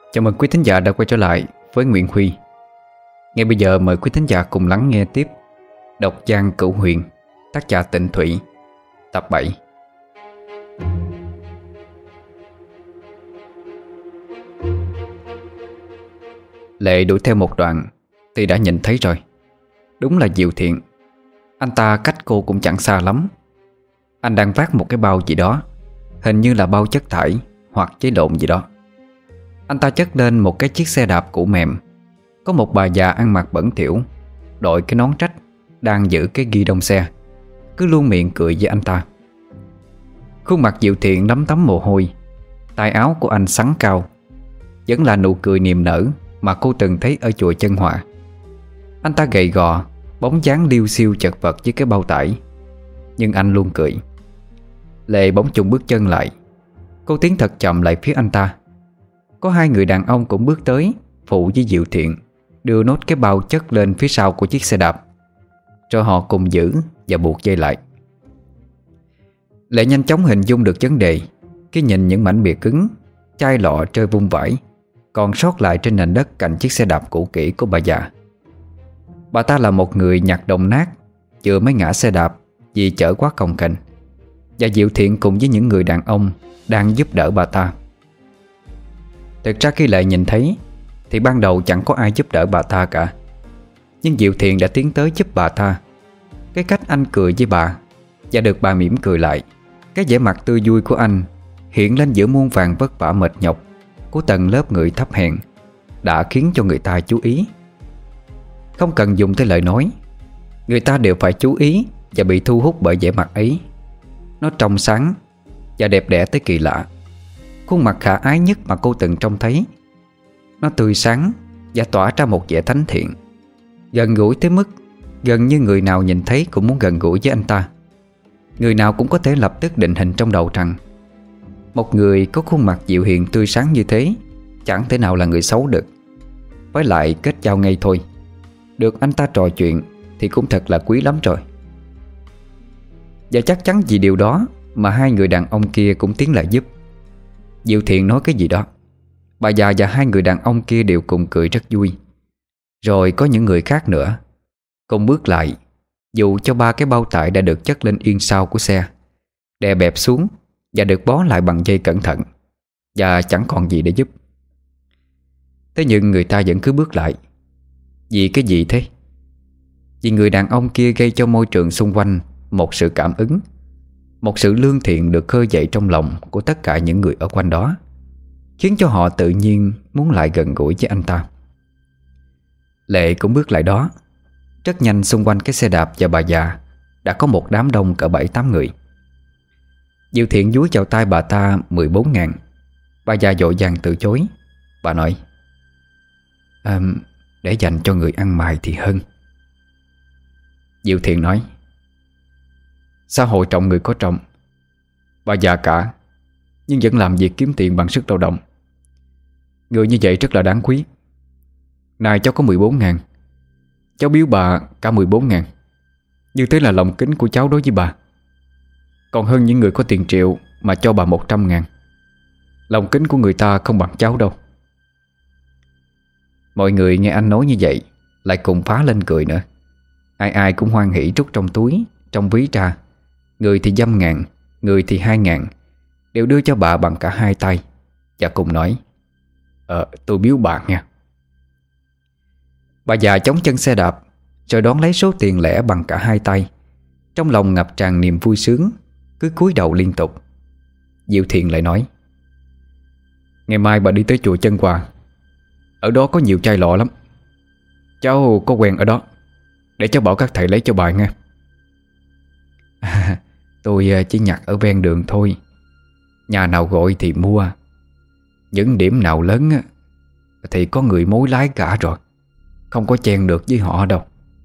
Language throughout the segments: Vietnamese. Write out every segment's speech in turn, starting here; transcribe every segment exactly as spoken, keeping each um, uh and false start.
Chào mừng quý thính giả đã quay trở lại với Nguyễn Huy. Ngay bây giờ mời quý thính giả cùng lắng nghe tiếp Độc Giang Cửu Huyền, tác giả Tịnh Thụy, tập bảy. Lệ đuổi theo một đoạn thì đã nhìn thấy rồi. Đúng là Diệu Thiện. Anh ta cách cô cũng chẳng xa lắm. Anh đang vác một cái bao gì đó, hình như là bao chất thải hoặc giấy lộn gì đó. Anh ta chất lên một cái chiếc xe đạp cũ mềm. Có một bà già ăn mặc bẩn thỉu, đội cái nón trách, đang giữ cái ghi đông xe, cứ luôn miệng cười với anh ta. Khuôn mặt Diệu Thiện lấm tấm mồ hôi. Tay áo của anh xắn cao, vẫn là nụ cười niềm nở mà cô từng thấy ở chùa Chân Hòa. Anh ta gầy gò, bóng dáng liêu xiêu chật vật với cái bao tải, nhưng anh luôn cười. Lệ bỗng chùng bước chân lại. Cô tiến thật chậm lại phía anh ta. Có hai người đàn ông cũng bước tới, phụ với Diệu Thiện đưa nốt cái bao chất lên phía sau của chiếc xe đạp, rồi họ cùng giữ và buộc dây lại. Lệ nhanh chóng hình dung được vấn đề khi nhìn những mảnh bìa cứng, chai lọ rơi vung vãi còn sót lại trên nền đất cạnh chiếc xe đạp cũ kỹ của bà già. Bà ta là một người nhặt đồng nát, vừa mới ngã xe đạp vì chở quá cồng kềnh, và Diệu Thiện cùng với những người đàn ông đang giúp đỡ bà ta. Thực ra khi Lệ nhìn thấy thì ban đầu chẳng có ai giúp đỡ bà ta cả, nhưng Diệu Thiện đã tiến tới giúp bà ta. Cái cách anh cười với bà và được bà mỉm cười lại, cái vẻ mặt tươi vui của anh hiện lên giữa muôn vàn vất vả mệt nhọc của tầng lớp người thấp hèn, đã khiến cho người ta chú ý. Không cần dùng tới lời nói, người ta đều phải chú ý và bị thu hút bởi vẻ mặt ấy. Nó trong sáng và đẹp đẽ tới kỳ lạ. Khuôn mặt khả ái nhất mà cô từng trông thấy. Nó tươi sáng và tỏa ra một vẻ thánh thiện, gần gũi tới mức gần như người nào nhìn thấy cũng muốn gần gũi với anh ta. Người nào cũng có thể lập tức định hình trong đầu rằng một người có khuôn mặt dịu hiền tươi sáng như thế chẳng thể nào là người xấu được. Với lại kết giao ngay thôi, được anh ta trò chuyện thì cũng thật là quý lắm rồi. Và chắc chắn vì điều đó mà hai người đàn ông kia cũng tiến lại giúp. Diệu Thiện nói cái gì đó, bà già và hai người đàn ông kia đều cùng cười rất vui. Rồi có những người khác nữa cùng bước lại, dù cho ba cái bao tải đã được chất lên yên sau của xe, đè bẹp xuống và được bó lại bằng dây cẩn thận, và chẳng còn gì để giúp. Thế nhưng người ta vẫn cứ bước lại. Vì cái gì thế? Vì người đàn ông kia gây cho môi trường xung quanh một sự cảm ứng, một sự lương thiện được khơi dậy trong lòng của tất cả những người ở quanh đó, khiến cho họ tự nhiên muốn lại gần gũi với anh ta. Lệ cũng bước lại đó. Rất nhanh xung quanh cái xe đạp và bà già đã có một đám đông cỡ bảy tám người. Diệu Thiện dúi vào tay bà ta mười bốn ngàn. Bà già vội vàng từ chối. Bà nói: à, để dành cho người ăn mày thì hơn. Diệu Thiện nói: xã hội trọng người có trọng. Bà già cả, nhưng vẫn làm việc kiếm tiền bằng sức lao động. Người như vậy rất là đáng quý. Này cháu có mười bốn ngàn, cháu biếu bà cả mười bốn ngàn. Như thế là lòng kính của cháu đối với bà, còn hơn những người có tiền triệu mà cho bà một trăm ngàn. Lòng kính của người ta không bằng cháu đâu. Mọi người nghe anh nói như vậy lại cùng phá lên cười nữa. Ai ai cũng hoan hỉ rút trong túi, trong ví ra. Người thì dăm ngàn, người thì hai ngàn, đều đưa cho bà bằng cả hai tay, và cùng nói: Ờ tôi biếu bà nha. Bà già chống chân xe đạp, rồi đón lấy số tiền lẻ bằng cả hai tay. Trong lòng ngập tràn niềm vui sướng, cứ cúi đầu liên tục. Diệu Thiện lại nói: ngày mai bà đi tới chùa Chân Hòa, ở đó có nhiều chai lọ lắm. Cháu có quen ở đó, để cháu bảo các thầy lấy cho bà nghe. À, tôi chỉ nhặt ở ven đường thôi. Nhà nào gọi thì mua. Những điểm nào lớn thì có người mối lái cả rồi, không có chen được với họ đâu.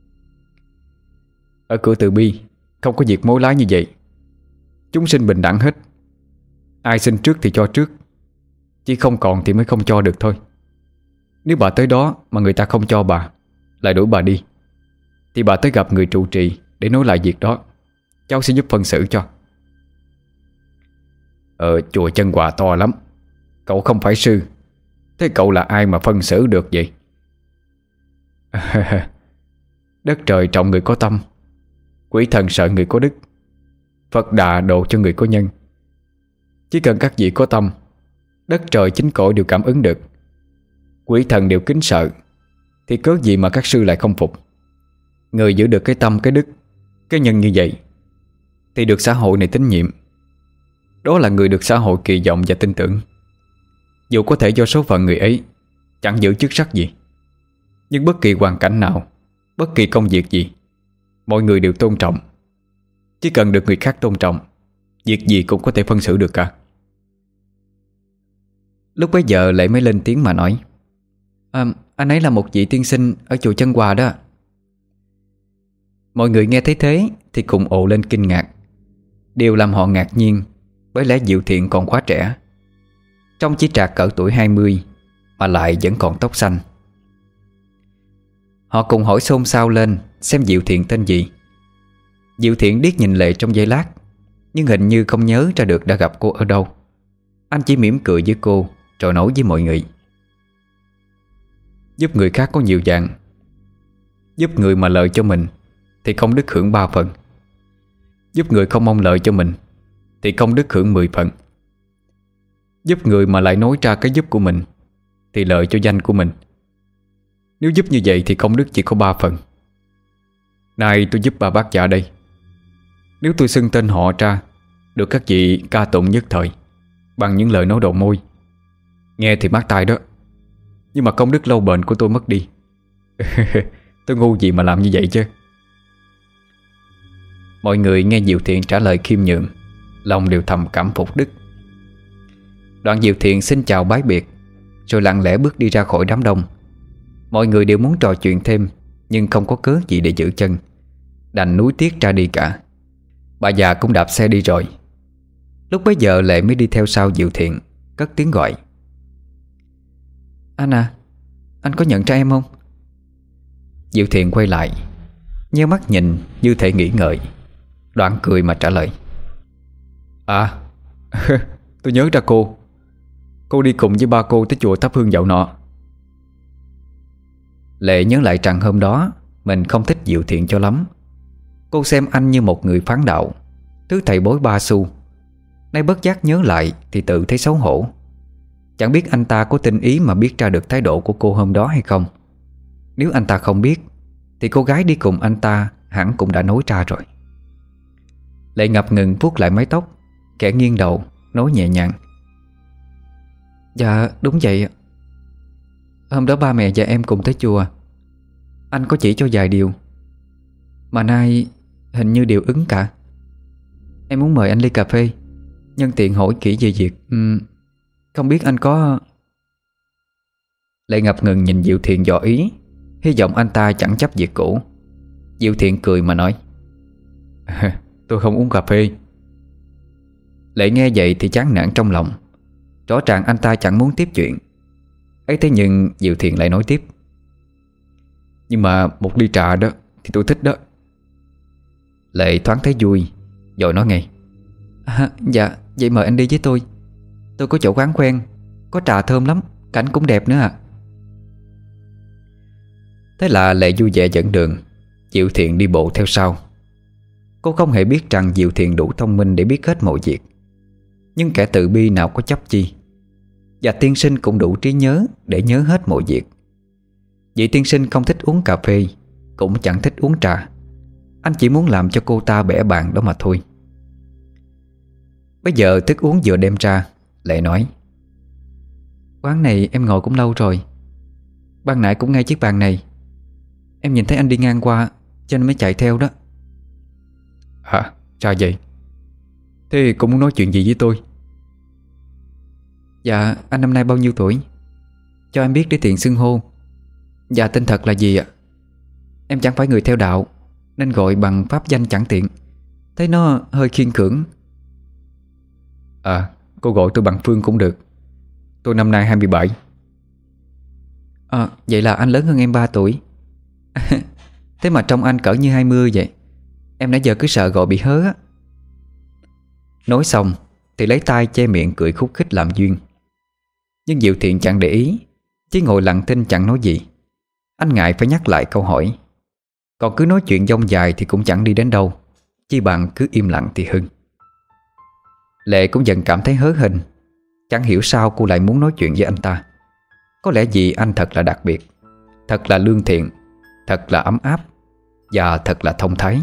Ở cửa Từ Bi không có việc mối lái như vậy. Chúng sinh bình đẳng hết. Ai sinh trước thì cho trước, chỉ không còn thì mới không cho được thôi. Nếu bà tới đó mà người ta không cho bà, lại đuổi bà đi, thì bà tới gặp người trụ trì để nói lại việc đó. Cháu sẽ giúp phân xử cho. Ờ chùa Chân Hòa to lắm, cậu không phải sư, Thế cậu là ai mà phân xử được vậy? Đất trời trọng người có tâm, quỷ thần sợ người có đức, Phật Đà độ cho người có nhân. Chỉ cần các vị có tâm, đất trời chính cõi đều cảm ứng được, quỷ thần đều kính sợ, thì cớ gì mà các sư lại không phục. Người giữ được cái tâm, cái đức, cái nhân như vậy thì được xã hội này tín nhiệm. Đó là người được xã hội kỳ vọng và tin tưởng. Dù có thể do số phận người ấy chẳng giữ chức sắc gì, nhưng bất kỳ hoàn cảnh nào, bất kỳ công việc gì, mọi người đều tôn trọng. Chỉ cần được người khác tôn trọng, việc gì cũng có thể phân xử được cả. Lúc bấy giờ Lệ mới lên tiếng mà nói: à, Anh ấy là một vị tiên sinh ở chùa Chân Hòa đó. Mọi người nghe thấy thế thì cùng ồ lên kinh ngạc. Điều làm họ ngạc nhiên bởi lẽ Diệu Thiện còn quá trẻ, trông chỉ trạc cỡ tuổi hai mươi mà lại vẫn còn tóc xanh. Họ cùng hỏi xôn xao lên xem Diệu Thiện tên gì. Diệu Thiện điếc nhìn Lệ trong giây lát, nhưng hình như không nhớ ra được đã gặp cô ở đâu. Anh chỉ mỉm cười với cô rồi nói với mọi người: Giúp người khác có nhiều dạng. Giúp người mà lợi cho mình thì công đức hưởng ba phần. Giúp người không mong lợi cho mình thì công đức hưởng mười phần. Giúp người mà lại nói ra cái giúp của mình thì lợi cho danh của mình. Nếu giúp như vậy thì công đức chỉ có ba phần. Nay tôi giúp bà bác dạ đây. Nếu tôi xưng tên họ ra, được các vị ca tụng nhất thời bằng những lời nói đầu môi, nghe thì mát tai đó, nhưng mà công đức lâu bền của tôi mất đi. Tôi ngu gì mà làm như vậy chứ. Mọi người nghe Diệu Thiện trả lời khiêm nhường, lòng đều thầm cảm phục đức. Đoạn Diệu Thiện xin chào bái biệt, rồi lặng lẽ bước đi ra khỏi đám đông. Mọi người đều muốn trò chuyện thêm, nhưng không có cớ gì để giữ chân, đành nuối tiếc ra đi cả. Bà già cũng đạp xe đi rồi. Lúc bấy giờ Lệ mới đi theo sau Diệu Thiện, cất tiếng gọi: Anh à, anh có nhận ra em không? Diệu Thiện quay lại, nheo mắt nhìn như thể nghĩ ngợi, đoạn cười mà trả lời: À, tôi nhớ ra cô. Cô đi cùng với ba cô tới chùa thắp hương dạo nọ. Lệ nhớ lại rằng hôm đó mình không thích Diệu Thiện cho lắm. Cô xem anh như một người phán đạo, thứ thầy bói ba xu. Nay bất giác nhớ lại thì tự thấy xấu hổ. Chẳng biết anh ta có tinh ý mà biết ra được thái độ của cô hôm đó hay không. Nếu anh ta không biết thì cô gái đi cùng anh ta hẳn cũng đã nói ra rồi. Lệ ngập ngừng vuốt lại mái tóc, khẽ nghiêng đầu, nói nhẹ nhàng: Dạ đúng vậy. Hôm đó ba mẹ và em cùng tới chùa. Anh có chỉ cho vài điều, mà nay hình như đều ứng cả. Em muốn mời anh ly cà phê, nhân tiện hỏi kỹ về việc uhm, không biết anh có... Lệ ngập ngừng nhìn Diệu Thiện dò ý, hy vọng anh ta chẳng chấp việc cũ. Diệu Thiện cười mà nói: Tôi không uống cà phê. Lệ nghe vậy thì chán nản trong lòng. Rõ ràng anh ta chẳng muốn tiếp chuyện ấy, thế nhưng Diệu Thiện lại nói tiếp: Nhưng mà một ly trà đó thì tôi thích đó. Lệ thoáng thấy vui, rồi nói ngay: à, Dạ, vậy mời anh đi với tôi. Tôi có chỗ quán quen, có trà thơm lắm, cảnh cũng đẹp nữa à. Thế là Lệ vui vẻ dẫn đường, Diệu Thiện đi bộ theo sau. Cô không hề biết rằng Diệu Thiện đủ thông minh để biết hết mọi việc, nhưng kẻ tự bi nào có chấp chi. Và tiên sinh cũng đủ trí nhớ để nhớ hết mọi việc. Vị tiên sinh không thích uống cà phê, cũng chẳng thích uống trà. Anh chỉ muốn làm cho cô ta bẽ bàng đó mà thôi. Bây giờ thức uống vừa đem ra, Lệ nói: Quán này em ngồi cũng lâu rồi. Ban nãy cũng ngay chiếc bàn này. Em nhìn thấy anh đi ngang qua cho nên mới chạy theo đó. Hả? Sao vậy? Thế cũng muốn nói chuyện gì với tôi? Dạ, anh năm nay bao nhiêu tuổi? Cho em biết để tiện xưng hô. Dạ, tên thật là gì ạ? Em chẳng phải người theo đạo, nên gọi bằng pháp danh chẳng tiện, thấy nó hơi khiên cưỡng. À, cô gọi tôi bằng Phương cũng được. Tôi năm nay hai mươi bảy. À, vậy là anh lớn hơn em ba tuổi. Thế mà trông anh cỡ như hai mươi vậy. Em nãy giờ cứ sợ gọi bị hớ á. Nói xong thì lấy tay che miệng cười khúc khích làm duyên. Nhưng Diệu Thiện chẳng để ý, Chỉ ngồi lặng thinh chẳng nói gì. Anh ngại phải nhắc lại câu hỏi. Còn cứ nói chuyện dông dài thì cũng chẳng đi đến đâu, chi bằng cứ im lặng thì hơn. Lệ cũng dần cảm thấy hớ hênh. Chẳng hiểu sao cô lại muốn nói chuyện với anh ta. Có lẽ vì anh thật là đặc biệt, thật là lương thiện, thật là ấm áp, và thật là thông thái.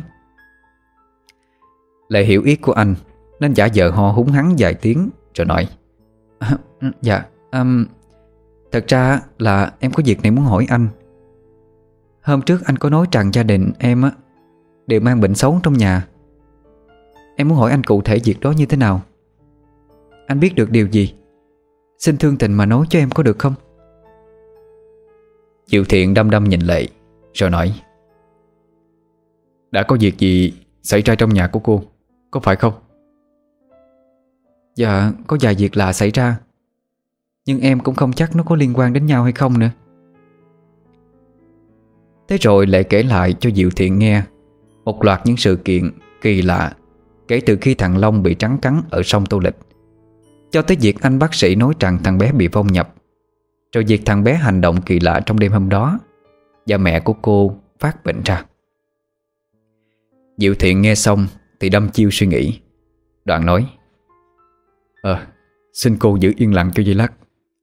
Lệ hiểu ý của anh, nên giả vờ ho húng hắng vài tiếng rồi nói: à, Dạ um, thật ra là em có việc này muốn hỏi anh. Hôm trước anh có nói rằng gia đình em á đều mang bệnh xấu trong nhà. Em muốn hỏi anh cụ thể việc đó như thế nào. Anh biết được điều gì, xin thương tình mà nói cho em có được không? Diệu Thiện đăm đăm nhìn Lệ rồi nói: Đã có việc gì xảy ra trong nhà của cô, có phải không? Dạ, có vài việc lạ xảy ra, nhưng em cũng không chắc nó có liên quan đến nhau hay không nữa. Thế rồi Lệ kể lại cho Diệu Thiện nghe một loạt những sự kiện kỳ lạ kể từ khi thằng Long bị trắng cắn ở sông Tô Lịch, cho tới việc anh bác sĩ nói rằng thằng bé bị vong nhập, rồi việc thằng bé hành động kỳ lạ trong đêm hôm đó, và mẹ của cô phát bệnh ra. Diệu Thiện nghe xong thì đăm chiêu suy nghĩ. Đoạn nói: Ờ, xin cô giữ yên lặng cho giây lát.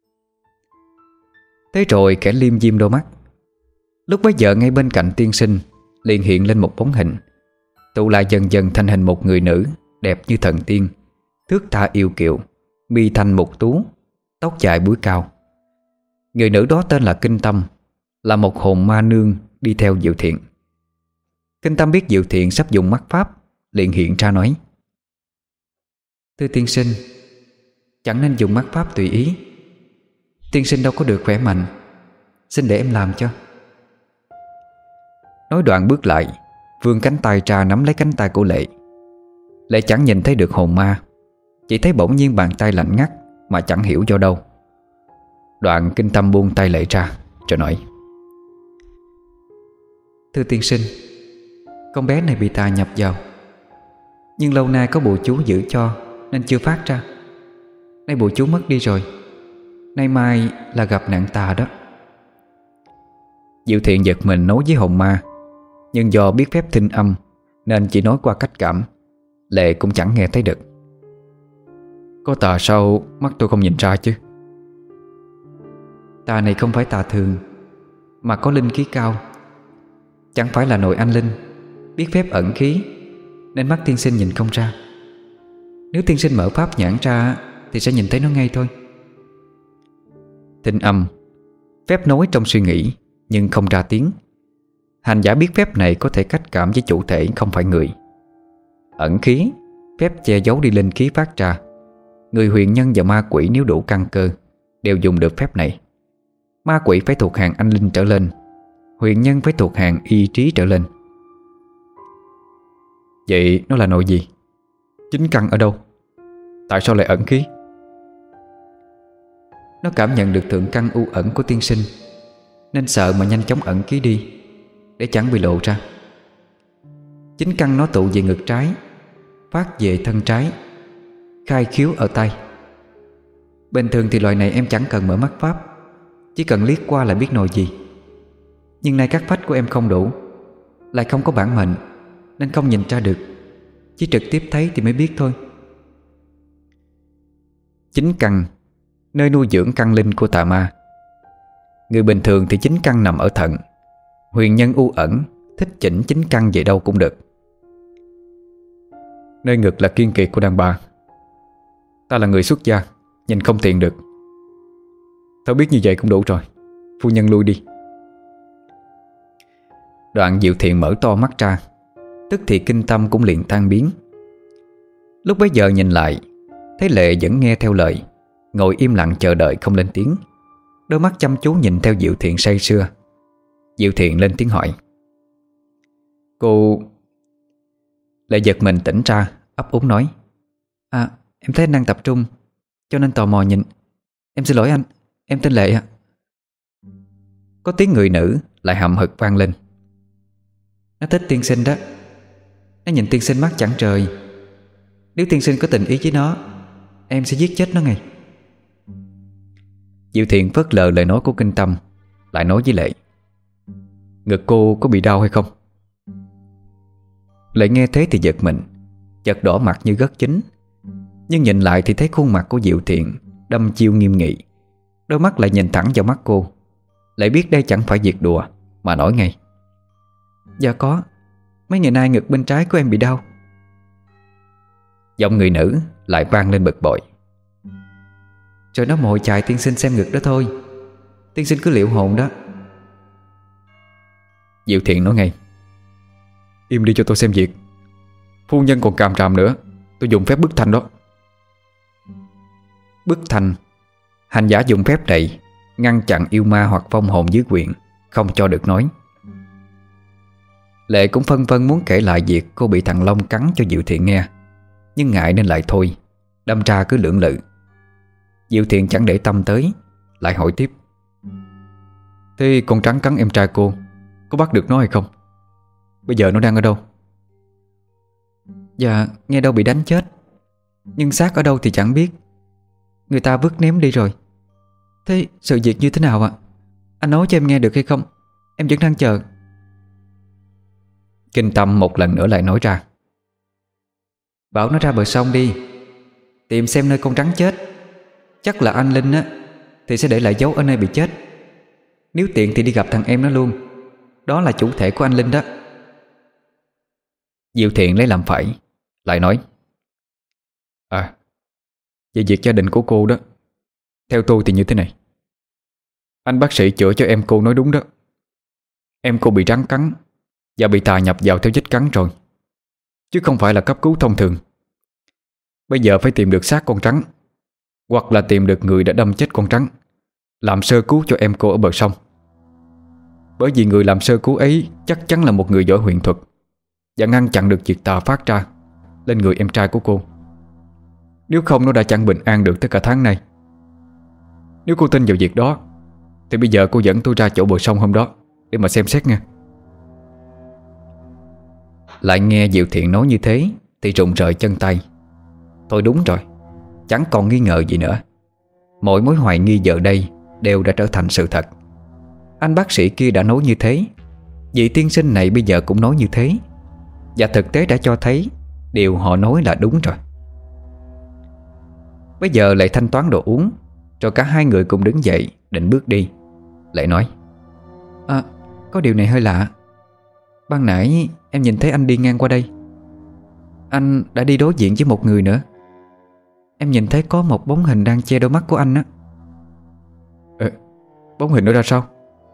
Thế rồi kẻ liêm diêm đôi mắt. Lúc bấy giờ ngay bên cạnh tiên sinh liền hiện lên một bóng hình, tụ lại dần dần thành hình một người nữ đẹp như thần tiên, thước tha yêu kiều, mi thanh mục tú, tóc dài búi cao. Người nữ đó tên là Kinh Tâm, là một hồn ma nương đi theo Diệu Thiện. Kinh Tâm biết Diệu Thiện sắp dùng mắt pháp, liền hiện ra nói: Thưa tiên sinh, chẳng nên dùng mắt pháp tùy ý. Tiên sinh đâu có được khỏe mạnh, xin để em làm cho. Nói đoạn bước lại, vươn cánh tay ra nắm lấy cánh tay của Lệ. Lệ chẳng nhìn thấy được hồn ma, chỉ thấy bỗng nhiên bàn tay lạnh ngắt mà chẳng hiểu do đâu. Đoạn Kinh Tâm buông tay Lệ ra rồi nói: Thưa tiên sinh, con bé này bị tà nhập vào, nhưng lâu nay có bùa chú giữ cho nên chưa phát ra. Nay bùa chú mất đi rồi, nay mai là gặp nạn tà đó. Diệu Thiện giật mình nói với hồn ma, nhưng do biết phép thinh âm nên chỉ nói qua cách cảm. Lệ cũng chẳng nghe thấy được. Có tà sao mắt tôi không nhìn ra chứ? Tà này không phải tà thường, mà có linh khí cao. Chẳng phải là nội anh linh, biết phép ẩn khí, nên mắt tiên sinh nhìn không ra. Nếu tiên sinh mở pháp nhãn ra thì sẽ nhìn thấy nó ngay thôi. Thinh âm, phép nói trong suy nghĩ nhưng không ra tiếng. Hành giả biết phép này có thể cách cảm với chủ thể không phải người. Ẩn khí, phép che giấu đi linh khí phát ra. Người huyền nhân và ma quỷ nếu đủ căn cơ đều dùng được phép này. Ma quỷ phải thuộc hàng anh linh trở lên, huyền nhân phải thuộc hàng y trí trở lên. Vậy nó là nội gì? Chính căn ở đâu? Tại sao lại ẩn khí? Nó cảm nhận được thượng căn u ẩn của tiên sinh, nên sợ mà nhanh chóng ẩn khí đi, để chẳng bị lộ ra. Chính căn nó tụ về ngực trái, phát về thân trái, khai khiếu ở tay. Bình thường thì loại này em chẳng cần mở mắt pháp, chỉ cần liếc qua là biết nội gì. Nhưng nay các phách của em không đủ, lại không có bản mệnh, nên không nhìn ra được, chỉ trực tiếp thấy thì mới biết thôi. Chính căn, nơi nuôi dưỡng căn linh của tà ma. Người bình thường thì chính căn nằm ở thận, huyền nhân u ẩn thích chỉnh chính căn về đâu cũng được. Nơi ngực là kiên kiệt của đàn bà. Ta là người xuất gia, nhìn không tiện được. Tao biết như vậy cũng đủ rồi, phu nhân lui đi. Đoạn Diệu Thiện mở to mắt ra, tức thì Kinh Tâm cũng liền tan biến. Lúc bấy giờ nhìn lại, thấy Lệ vẫn nghe theo lời, ngồi im lặng chờ đợi không lên tiếng, đôi mắt chăm chú nhìn theo Diệu Thiện say sưa. Diệu Thiện lên tiếng hỏi: Cô... Lệ giật mình tỉnh ra, ấp úng nói: À, em thấy anh đang tập trung, cho nên tò mò nhìn. Em xin lỗi anh, em tên Lệ ạ. Có tiếng người nữ lại hậm hực vang lên: Nó thích tiên sinh đó. Nó nhìn tiên sinh mắt chẳng trời. Nếu tiên sinh có tình ý với nó, em sẽ giết chết nó ngay. Diệu Thiện phớt lờ lời nói của Kinh Tâm, lại nói với Lệ: "Ngực cô có bị đau hay không?" Lệ nghe thế thì giật mình, chợt đỏ mặt như gất chín. Nhưng nhìn lại thì thấy khuôn mặt của Diệu Thiện đăm chiêu nghiêm nghị, đôi mắt lại nhìn thẳng vào mắt cô. Lệ biết đây chẳng phải việc đùa, mà nói ngay: "Dạ có, mấy ngày nay ngực bên trái của em bị đau." Giọng người nữ lại vang lên bực bội: "Rồi nó mồi chài tiên sinh xem ngực đó thôi. Tiên sinh cứ liệu hồn đó." Diệu Thiện nói ngay: "Im đi cho tôi xem việc. Phu nhân còn càm ràm nữa, tôi dùng phép bức thanh đó." Bức thanh, hành giả dùng phép này ngăn chặn yêu ma hoặc vong hồn dưới quyền, không cho được nói. Lệ cũng phân vân muốn kể lại việc cô bị thằng Long cắn cho Diệu Thiện nghe, nhưng ngại nên lại thôi, đâm ra cứ lưỡng lự. Diệu Thiện chẳng để tâm tới, lại hỏi tiếp: "Thế con trắng cắn em trai cô, có bắt được nó hay không? Bây giờ nó đang ở đâu?" "Dạ nghe đâu bị đánh chết, nhưng xác ở đâu thì chẳng biết. Người ta vứt ném đi rồi. Thế sự việc như thế nào ạ? Anh nói cho em nghe được hay không? Em vẫn đang chờ." Kinh Tâm một lần nữa lại nói ra: "Bảo nó ra bờ sông đi, tìm xem nơi con trắng chết. Chắc là anh Linh á thì sẽ để lại dấu ở nơi bị chết. Nếu tiện thì đi gặp thằng em nó luôn. Đó là chủ thể của anh Linh đó." Diệu Thiện lấy làm phải, lại nói: "À, về việc gia đình của cô đó, theo tôi thì như thế này. Anh bác sĩ chữa cho em cô nói đúng đó. Em cô bị rắn cắn và bị tà nhập vào theo vết cắn rồi, chứ không phải là cấp cứu thông thường. Bây giờ phải tìm được xác con rắn, hoặc là tìm được người đã đâm chết con rắn, làm sơ cứu cho em cô ở bờ sông. Bởi vì người làm sơ cứu ấy chắc chắn là một người giỏi huyền thuật, và ngăn chặn được việc tà phát ra lên người em trai của cô. Nếu không nó đã chẳng bình an được tất cả tháng nay. Nếu cô tin vào việc đó thì bây giờ cô dẫn tôi ra chỗ bờ sông hôm đó để mà xem xét nha." Lại nghe Diệu Thiện nói như thế thì rụng rời chân tay. Thôi đúng rồi, chẳng còn nghi ngờ gì nữa. Mọi mối hoài nghi giờ đây đều đã trở thành sự thật. Anh bác sĩ kia đã nói như thế, vị tiên sinh này bây giờ cũng nói như thế, và thực tế đã cho thấy điều họ nói là đúng rồi. Bây giờ lại thanh toán đồ uống, rồi cả hai người cùng đứng dậy định bước đi. Lại nói: "À, có điều này hơi lạ. Ban nãy em nhìn thấy anh đi ngang qua đây. Anh đã đi đối diện với một người nữa. Em nhìn thấy có một bóng hình đang che đôi mắt của anh á." "Ờ, bóng hình nó ra sao?"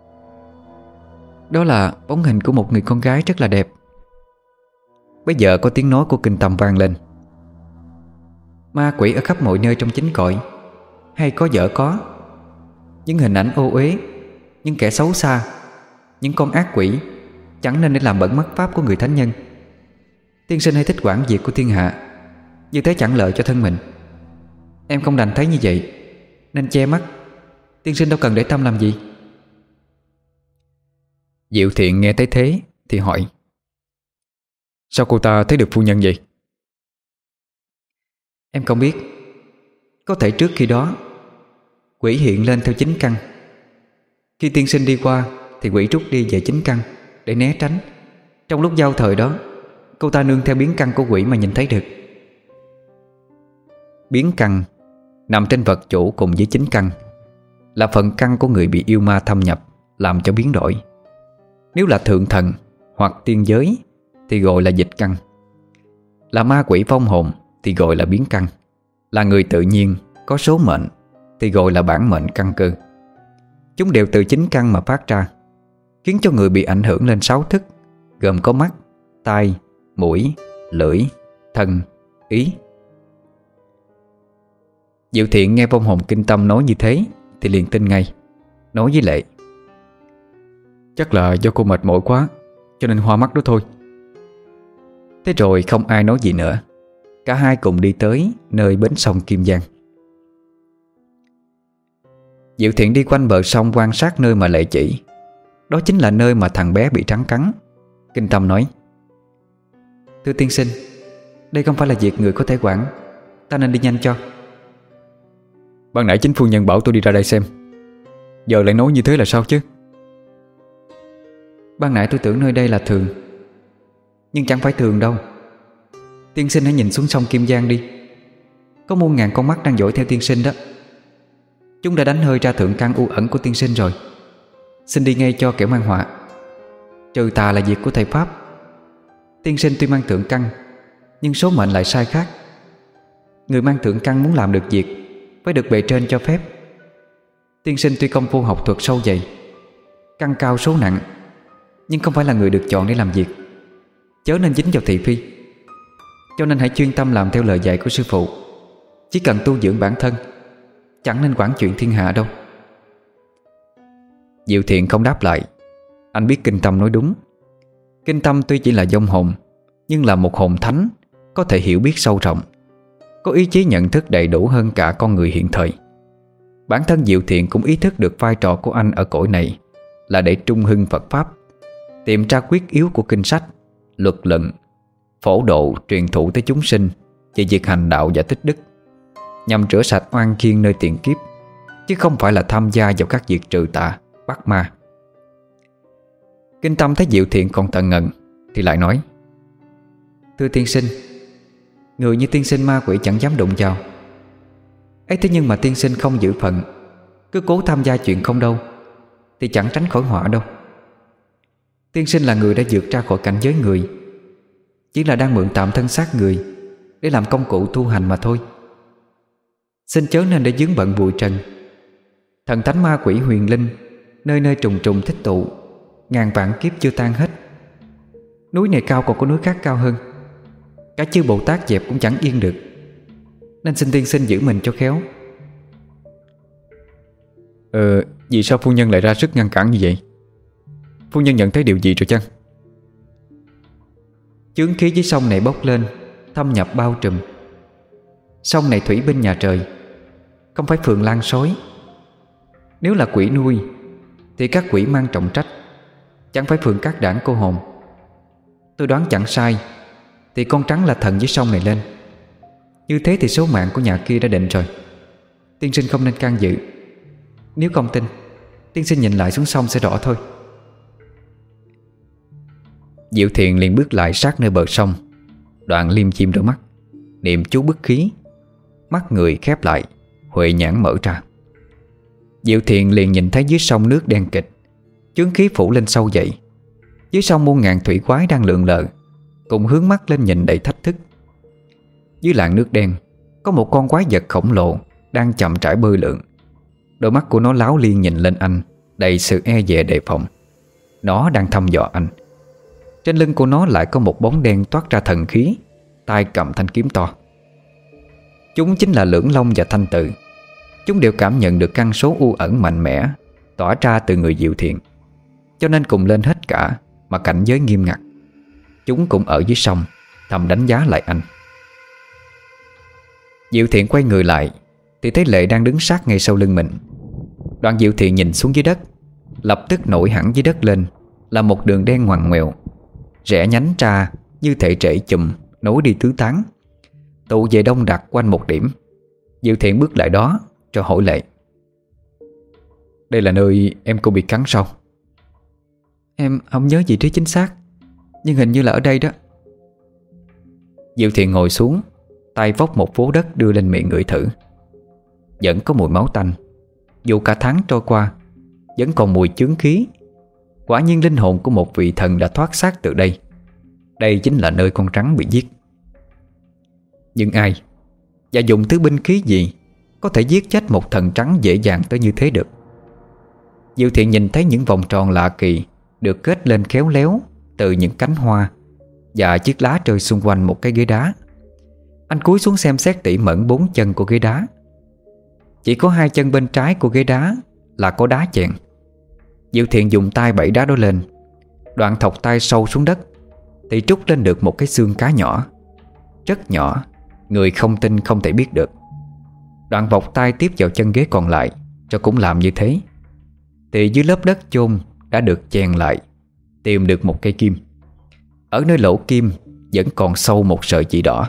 "Đó là bóng hình của một người con gái rất là đẹp." Bây giờ có tiếng nói của Kinh Tâm vang lên: "Ma quỷ ở khắp mọi nơi trong chính cõi, hay có vợ có. Những hình ảnh ô uế, những kẻ xấu xa, những con ác quỷ chẳng nên để làm bẩn mắt pháp của người thánh nhân. Tiên sinh hay thích quản việc của thiên hạ, như thế chẳng lợi cho thân mình. Em không đành thấy như vậy nên che mắt. Tiên sinh đâu cần để tâm làm gì." Diệu Thiện nghe thấy thế thì hỏi: "Sao cô ta thấy được phu nhân vậy?" "Em không biết. Có thể trước khi đó quỷ hiện lên theo chính căn. Khi tiên sinh đi qua thì quỷ rút đi về chính căn để né tránh. Trong lúc giao thời đó, cô ta nương theo biến căn của quỷ mà nhìn thấy được." Biến căn nằm trên vật chủ cùng với chính căn, là phần căn của người bị yêu ma thâm nhập làm cho biến đổi. Nếu là thượng thần hoặc tiên giới thì gọi là dịch căn, là ma quỷ vong hồn thì gọi là biến căn, là người tự nhiên có số mệnh thì gọi là bản mệnh căn cơ. Chúng đều từ chính căn mà phát ra, khiến cho người bị ảnh hưởng lên sáu thức, gồm có mắt, tai, mũi, lưỡi, thân, ý. Diệu Thiện nghe vong hồn Kinh Tâm nói như thế thì liền tin ngay, nói với Lệ: "Chắc là do cô mệt mỏi quá cho nên hoa mắt đó thôi." Thế rồi không ai nói gì nữa. Cả hai cùng đi tới nơi bến sông Kim Giang. Diệu Thiện đi quanh bờ sông quan sát nơi mà Lệ chỉ. Đó chính là nơi mà thằng bé bị rắn cắn. Kinh Tâm nói: "Thưa tiên sinh, đây không phải là việc người có thể quản, ta nên đi nhanh cho." "Ban nãy chính phu nhân bảo tôi đi ra đây xem, Giờ lại nói như thế là sao chứ? Ban nãy tôi tưởng nơi đây là thường, nhưng chẳng phải thường đâu. Tiên sinh hãy nhìn xuống sông Kim Giang đi. Có muôn ngàn con mắt đang dõi theo tiên sinh đó. Chúng đã đánh hơi ra thượng căn u ẩn của tiên sinh rồi. Xin đi ngay cho kẻo mang họa. Trừ tà là việc của thầy Pháp. Tiên sinh tuy mang thượng căn, nhưng số mệnh lại sai khác. Người mang thượng căn muốn làm được việc phải được bề trên cho phép. Tiên sinh tuy công phu học thuật sâu dày, căn cao số nặng, nhưng không phải là người được chọn để làm việc. Chớ nên dính vào thị phi. Cho nên hãy chuyên tâm làm theo lời dạy của sư phụ. Chỉ cần tu dưỡng bản thân, chẳng nên quản chuyện thiên hạ đâu. Diệu Thiện không đáp lại. Anh biết Kinh Tâm nói đúng. Kinh Tâm tuy chỉ là vong hồn, nhưng là một hồn thánh, có thể hiểu biết sâu rộng, có ý chí nhận thức đầy đủ hơn cả con người hiện thời. Bản thân Diệu Thiện cũng ý thức được vai trò của anh ở cõi này là để trung hưng Phật Pháp, tìm ra quyết yếu của kinh sách, luật luận, phổ độ truyền thụ tới chúng sinh về việc hành đạo và tích đức, nhằm rửa sạch oan khiên nơi tiền kiếp, chứ không phải là tham gia vào các việc trừ tà, bắt ma. Kinh Tâm thấy Diệu Thiện còn tận ngần thì lại nói: Thưa tiên sinh, người như tiên sinh ma quỷ chẳng dám đụng vào. Ấy thế nhưng mà tiên sinh không giữ phận, cứ cố tham gia chuyện không đâu, thì chẳng tránh khỏi họa đâu. Tiên sinh là người đã vượt ra khỏi cảnh giới người, chỉ là đang mượn tạm thân xác người để làm công cụ tu hành mà thôi. Xin chớ nên để vướng bận bụi trần. Thần thánh ma quỷ huyền linh nơi nơi trùng trùng tích tụ, ngàn vạn kiếp chưa tan hết. Núi này cao còn có núi khác cao hơn. Cả chư Bồ Tát dẹp cũng chẳng yên được. Nên xin tiên sinh giữ mình cho khéo. Ờ, vì sao phu nhân lại ra sức ngăn cản như vậy? Phu nhân nhận thấy điều gì rồi chăng? Chướng khí dưới sông này bốc lên, thâm nhập bao trùm. Sông này thủy bên nhà trời, không phải phường lan sói. Nếu là quỷ nuôi thì các quỷ mang trọng trách, chẳng phải phường cát đảng cô hồn. Tôi đoán chẳng sai thì con trắng là thần dưới sông này lên. Như thế thì số mạng của nhà kia đã định rồi. Tiên sinh không nên can dự. Nếu không tin, tiên sinh nhìn lại xuống sông sẽ rõ thôi. Diệu Thiện liền bước lại sát nơi bờ sông, đoạn liêm chim đôi mắt, niệm chú bức khí. Mắt người khép lại, huệ nhãn mở ra. Diệu Thiện liền nhìn thấy dưới sông nước đen kịch, chướng khí phủ lên sâu dậy. Dưới sông muôn ngàn thủy quái đang lượn lờ, cùng hướng mắt lên nhìn đầy thách thức. Dưới làn nước đen có một con quái vật khổng lồ đang chậm rãi bơi lượn. Đôi mắt của nó láo liên nhìn lên anh, đầy sự e dè đề phòng. Nó đang thăm dò anh. Trên lưng của nó lại có một bóng đen toát ra thần khí, tay cầm thanh kiếm to. Chúng chính là Lưỡng Long và Thanh Tự. Chúng đều cảm nhận được căn số u ẩn mạnh mẽ tỏa ra từ người Diệu Thiện, cho nên cùng lên hết cả mà cảnh giới nghiêm ngặt. Chúng cũng ở dưới sông thầm đánh giá lại anh. Diệu Thiện quay người lại thì thấy Lệ đang đứng sát ngay sau lưng mình. Đoạn Diệu Thiện nhìn xuống dưới đất, lập tức nổi hẳn dưới đất lên là một đường đen ngoằn ngoèo, rẽ nhánh ra như thể rễ chùm nối đi tứ tán, tụ về đông đặc quanh một điểm. Diệu Thiện bước lại đó rồi hỏi Lệ: Đây là nơi em cô bị cắn sao? Em không nhớ gì trí chính xác, nhưng hình như là ở đây đó. Diệu Thiện ngồi xuống, tay vốc một vố đất đưa lên miệng ngửi thử. Vẫn có mùi máu tanh. Dù cả tháng trôi qua, vẫn còn mùi chướng khí. Quả nhiên linh hồn của một vị thần đã thoát xác từ đây. Đây chính là nơi con rắn bị giết. Nhưng ai và dùng thứ binh khí gì có thể giết chết một thần trắng dễ dàng tới như thế được? Diệu Thiện nhìn thấy những vòng tròn lạ kỳ được kết lên khéo léo từ những cánh hoa và chiếc lá rơi xung quanh một cái ghế đá. Anh cúi xuống xem xét tỉ mẩn bốn chân của ghế đá. Chỉ có hai chân bên trái của ghế đá là có đá chèn. Diệu Thiện dùng tay bẩy đá đó lên, đoạn thọc tay sâu xuống đất thì trút lên được một cái xương cá nhỏ, rất nhỏ, người không tin không thể biết được. Đoạn vọc tay tiếp vào chân ghế còn lại cho cũng làm như thế. Thì dưới lớp đất chôn đã được chèn lại, tìm được một cây kim. Ở nơi lỗ kim vẫn còn sâu một sợi chỉ đỏ.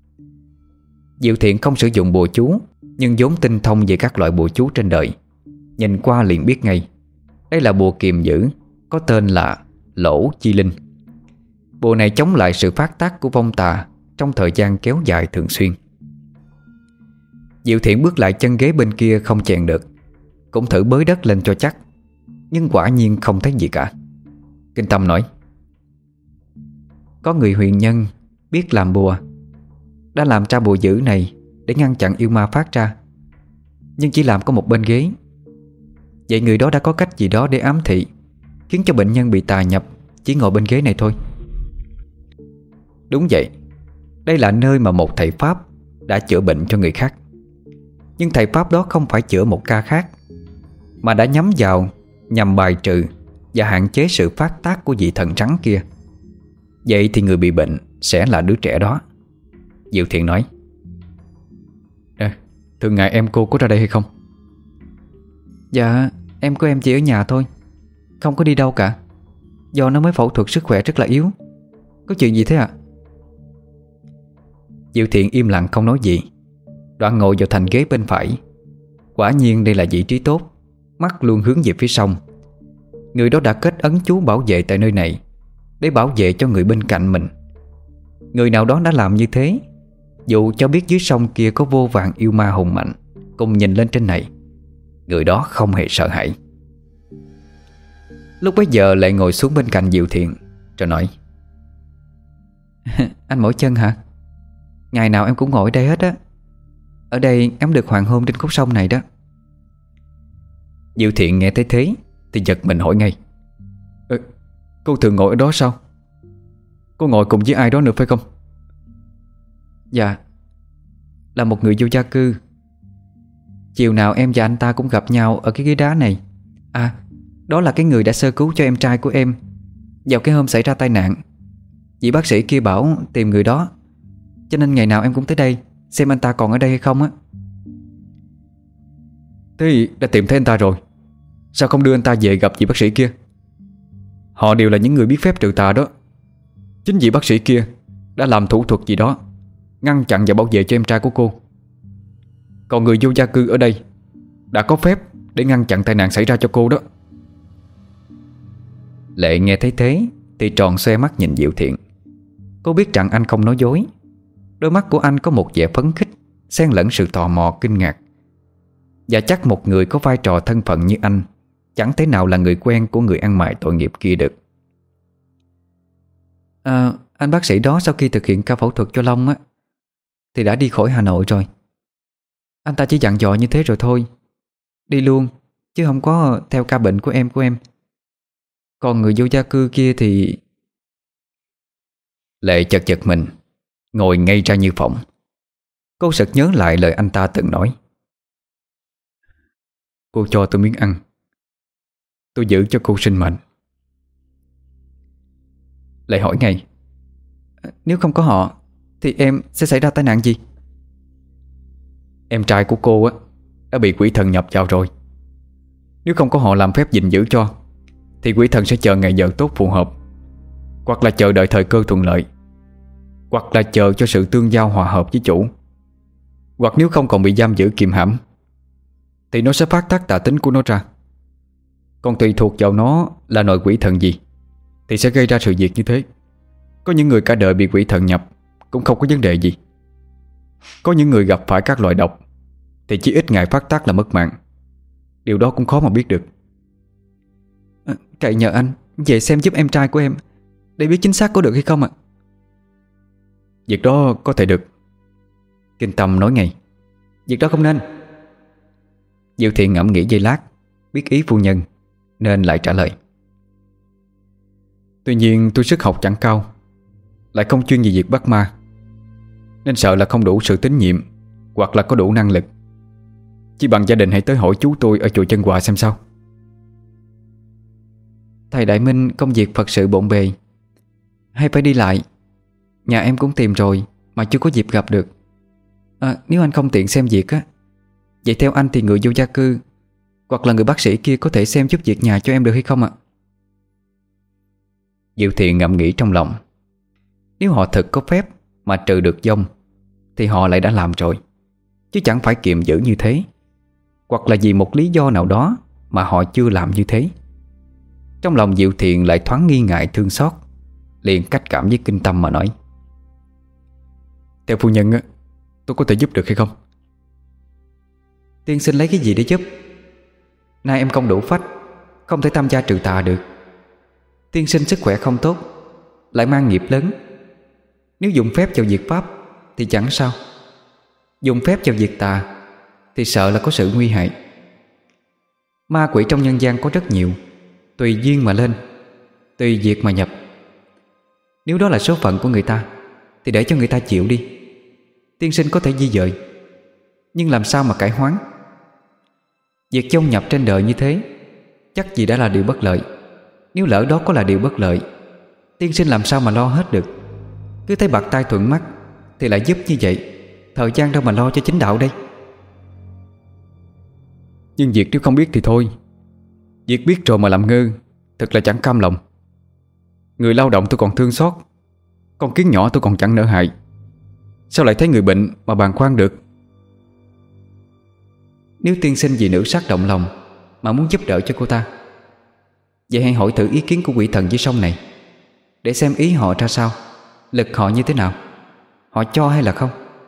Diệu Thiện không sử dụng bùa chú, nhưng vốn tinh thông về các loại bùa chú trên đời, Nhìn qua liền biết ngay, đây là bùa kiềm giữ, có tên là Lỗ Chi Linh. Bùa này chống lại sự phát tác của vong tà trong thời gian kéo dài thường xuyên. Diệu Thiện bước lại chân ghế bên kia không chèn được, cũng thử bới đất lên cho chắc, nhưng quả nhiên không thấy gì cả. Kinh Tâm nói: Có người huyền nhân biết làm bùa, đã làm ra bùa dữ này để ngăn chặn yêu ma phát ra, nhưng chỉ làm có một bên ghế. Vậy người đó đã có cách gì đó để ám thị, khiến cho bệnh nhân bị tà nhập chỉ ngồi bên ghế này thôi. Đúng vậy, đây là nơi mà một thầy Pháp đã chữa bệnh cho người khác. Nhưng thầy Pháp đó không phải chữa một ca khác, mà đã nhắm vào nhằm bài trừ và hạn chế sự phát tác của vị thần trắng kia. Vậy thì người bị bệnh sẽ là đứa trẻ đó. Diệu Thiện nói: à, Thường ngày em cô có ra đây hay không? Dạ, em của em chỉ ở nhà thôi, không có đi đâu cả. Do nó mới phẫu thuật, sức khỏe rất là yếu. Có chuyện gì thế ạ? Diệu Thiện im lặng không nói gì, đoạn ngồi vào thành ghế bên phải. Quả nhiên đây là vị trí tốt, mắt luôn hướng về phía sông. Người đó đã kết ấn chú bảo vệ tại nơi này để bảo vệ cho người bên cạnh mình. Người nào đó đã làm như thế, dù cho biết dưới sông kia có vô vàn yêu ma hùng mạnh cùng nhìn lên trên này, người đó không hề sợ hãi. Lúc bấy giờ lại ngồi xuống bên cạnh Diệu Thiện rồi nói: Anh mỏi chân hả? Ngày nào em cũng ngồi ở đây hết á. Ở đây ngắm được hoàng hôn trên khúc sông này đó. Diệu Thiện nghe thấy thế thì giật mình hỏi ngay: ừ, Cô thường ngồi ở đó sao? Cô ngồi cùng với ai đó nữa phải không? Dạ, là một người vô gia cư. Chiều nào em và anh ta cũng gặp nhau ở cái ghế đá này. À, đó là cái người đã sơ cứu cho em trai của em vào cái hôm xảy ra tai nạn. Vị bác sĩ kia bảo tìm người đó, cho nên ngày nào em cũng tới đây xem anh ta còn ở đây hay không á. Thế đã tìm thấy anh ta rồi, sao không đưa anh ta về gặp vị bác sĩ kia? Họ đều là những người biết phép trừ tà đó. Chính vị bác sĩ kia đã làm thủ thuật gì đó ngăn chặn và bảo vệ cho em trai của cô. Còn người vô gia cư ở đây đã có phép để ngăn chặn tai nạn xảy ra cho cô đó. Lệ nghe thấy thế thì tròn xoe mắt nhìn Diệu Thiện. Cô biết rằng anh không nói dối. Đôi mắt của anh có một vẻ phấn khích xen lẫn sự tò mò kinh ngạc. Và chắc một người có vai trò thân phận như anh chẳng thể nào là người quen của người ăn mày tội nghiệp kia được. À, anh bác sĩ đó sau khi thực hiện ca phẫu thuật cho Long á thì đã đi khỏi Hà Nội rồi. Anh ta chỉ dặn dò như thế rồi thôi, đi luôn, chứ không có theo ca bệnh của em của em. Còn người vô gia cư kia thì... Lệ chật chật mình, ngồi ngay ra như phỏng. Cô sực nhớ lại lời anh ta từng nói: Cô cho tôi miếng ăn, tôi giữ cho cô sinh mệnh. Lệ hỏi ngay: Nếu không có họ thì em sẽ xảy ra tai nạn gì? Em trai của cô á đã bị quỷ thần nhập vào rồi. Nếu không có họ làm phép gìn giữ cho thì quỷ thần sẽ chờ ngày giờ tốt phù hợp, hoặc là chờ đợi thời cơ thuận lợi, hoặc là chờ cho sự tương giao hòa hợp với chủ, hoặc nếu không còn bị giam giữ kiềm hãm thì nó sẽ phát tác tà tính của nó ra. Còn tùy thuộc vào nó là nội quỷ thần gì thì sẽ gây ra sự việc như thế. Có những người cả đời bị quỷ thần nhập cũng không có vấn đề gì. Có những người gặp phải các loại độc thì chỉ ít ngày phát tác là mất mạng. Điều đó cũng khó mà biết được. à, Cậy nhờ anh về xem giúp em trai của em để biết chính xác có được hay không ạ? Việc đó có thể được, Kinh Tâm nói ngay. Việc đó không nên. Diệu Thiện ngẫm nghĩ giây lát, biết ý phu nhân nên lại trả lời: Tuy nhiên tôi sức học chẳng cao, lại không chuyên về việc bắt ma, nên sợ là không đủ sự tín nhiệm, hoặc là có đủ năng lực. Chỉ bằng gia đình hãy tới hỏi chú tôi ở chùa Chân Hòa xem sao. Thầy Đại Minh công việc Phật sự bộn bề, hay phải đi lại. Nhà em cũng tìm rồi mà chưa có dịp gặp được. à, Nếu anh không tiện xem việc á, vậy theo anh thì người vô gia cư hoặc là người bác sĩ kia có thể xem giúp việc nhà cho em được hay không ạ? Diệu Thiện ngẫm nghĩ trong lòng. Nếu họ thực có phép mà trừ được vong thì họ lại đã làm rồi, chứ chẳng phải kiềm giữ như thế. hoặc là vì một lý do nào đó mà họ chưa làm như thế. Trong lòng Diệu Thiện lại thoáng nghi ngại thương xót, liền cách cảm với Kinh Tâm mà nói: Theo phu nhân á, tôi có thể giúp được hay không? Tiên sinh lấy cái gì để giúp? Nay em không đủ phách, không thể tham gia trừ tà được. Tiên sinh sức khỏe không tốt, lại mang nghiệp lớn. Nếu dùng phép vào việc pháp thì chẳng sao, dùng phép vào việc tà thì sợ là có sự nguy hại. Ma quỷ trong nhân gian có rất nhiều, tùy duyên mà lên, tùy việc mà nhập. Nếu đó là số phận của người ta thì để cho người ta chịu đi. Tiên sinh có thể di dời, nhưng làm sao mà cải hoán? Việc chông nhập trên đời như thế chắc gì đã là điều bất lợi. Nếu lỡ đó có là điều bất lợi, tiên sinh làm sao mà lo hết được? Cứ thấy bạc tai thuận mắt thì lại giúp như vậy, thời gian đâu mà lo cho chính đạo đây. Nhưng việc nếu không biết thì thôi, việc biết rồi mà làm ngơ, thật là chẳng cam lòng. Người lao động tôi còn thương xót, con kiến nhỏ tôi còn chẳng nỡ hại, sao lại thấy người bệnh mà bàng khoăn được? Nếu tiên sinh vì nữ sắc động lòng mà muốn giúp đỡ cho cô ta, vậy hãy hỏi thử ý kiến của quỷ thần dưới sông này, để xem ý họ ra sao, lực họ như thế nào, họ cho hay là không.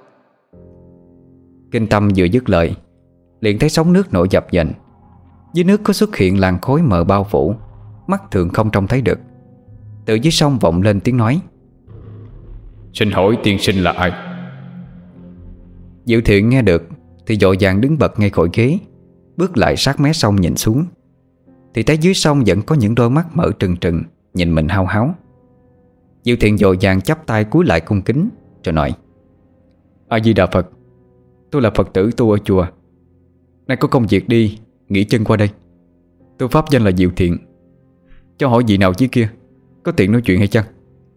Kinh Tâm vừa dứt lời, liền thấy sóng nước nổi dập dềnh. Dưới nước có xuất hiện làn khói mờ bao phủ, mắt thường không trông thấy được. Từ dưới sông vọng lên tiếng nói: Xin hỏi tiên sinh là ai? Diệu Thiện nghe được thì vội vàng đứng bật ngay khỏi ghế, bước lại sát mé sông nhìn xuống, thì thấy dưới sông vẫn có những đôi mắt mở trừng trừng nhìn mình hao háo. Diệu Thiện vội vàng chắp tay cúi lại cung kính rồi nói: A Di Đà Phật, tôi là Phật tử tu ở chùa, nay có công việc đi, nghỉ chân qua đây. Tôi pháp danh là Diệu Thiện, cho hỏi vị nào dưới kia có tiện nói chuyện hay chăng?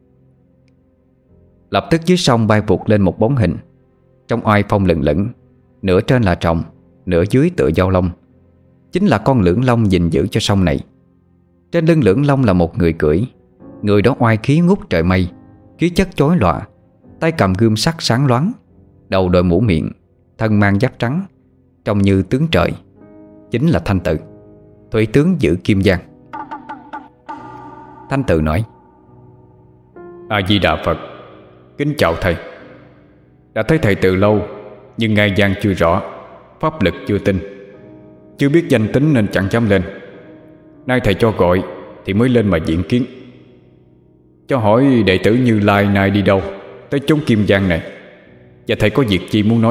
Lập tức dưới sông bay vụt lên một bóng hình, trong oai phong lừng lững, nửa trên là tròng, nửa dưới tựa dao long. Chính là con lưỡng long gìn giữ cho sông này. Trên lưng lưỡng long là một người cưỡi. Người đó oai khí ngút trời mây, khí chất chói lòa, tay cầm gươm sắt sáng loáng, đầu đội mũ miệng, thân mang giáp trắng, trông như tướng trời. Chính là Thanh Tự, thủy tướng giữ Kim Giang. Thanh Tự nói: A Di Đà Phật, kính chào thầy. Đã thấy thầy từ lâu, nhưng ngai gian chưa rõ, pháp lực chưa tin, chưa biết danh tính nên chẳng dám lên. Nay thầy cho gọi thì mới lên mà diện kiến. Cho hỏi đệ tử Như Lai nay đi đâu tới chốn Kim Giang này, và thầy có việc chi muốn nói?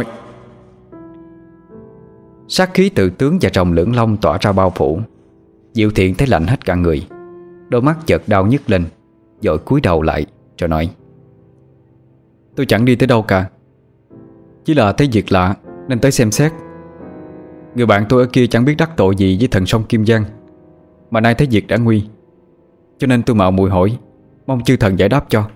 Sát khí tự tướng và rồng lưỡng long tỏa ra bao phủ. Diệu Thiện thấy lạnh hết cả người, đôi mắt chợt đau nhức lên, vội cúi đầu lại rồi nói: Tôi chẳng đi tới đâu cả, chỉ là thấy việc lạ nên tới xem xét. Người bạn tôi ở kia chẳng biết đắc tội gì với thần sông Kim Giang, mà nay thấy việc đã nguy, cho nên tôi mạo muội hỏi, mong chư thần giải đáp cho.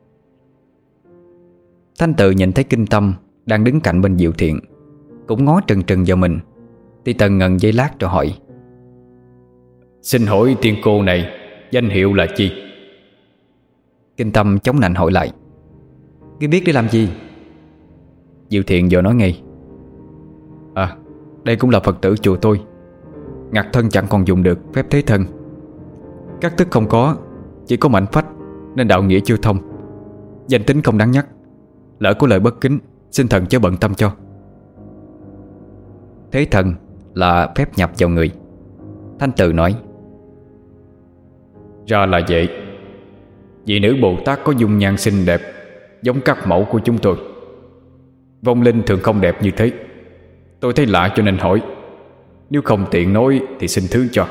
Thanh Tự nhìn thấy Kinh Tâm đang đứng cạnh bên Diệu Thiện, cũng ngó trừng trừng vào mình, thì tần ngần giây lát rồi hỏi: Xin hỏi tiên cô này danh hiệu là chi? Kinh Tâm chống nạnh hỏi lại: Ngươi biết để làm gì? Diệu Thiện vừa nói ngay: À, đây cũng là Phật tử chùa tôi, ngặt thân chẳng còn dùng được phép thế thân. Các thức không có, chỉ có mảnh phách, nên đạo nghĩa chưa thông, danh tính không đáng nhắc. Lỡ có lời bất kính, xin thần chớ bận tâm cho. Thế thân là phép nhập vào người. Thanh Tự nói: Ra là vậy. Vị nữ Bồ Tát có dung nhan xinh đẹp, giống các mẫu của chúng tôi. Vong linh thường không đẹp như thế. Tôi thấy lạ cho nên hỏi, nếu không tiện nói thì xin thứ cho.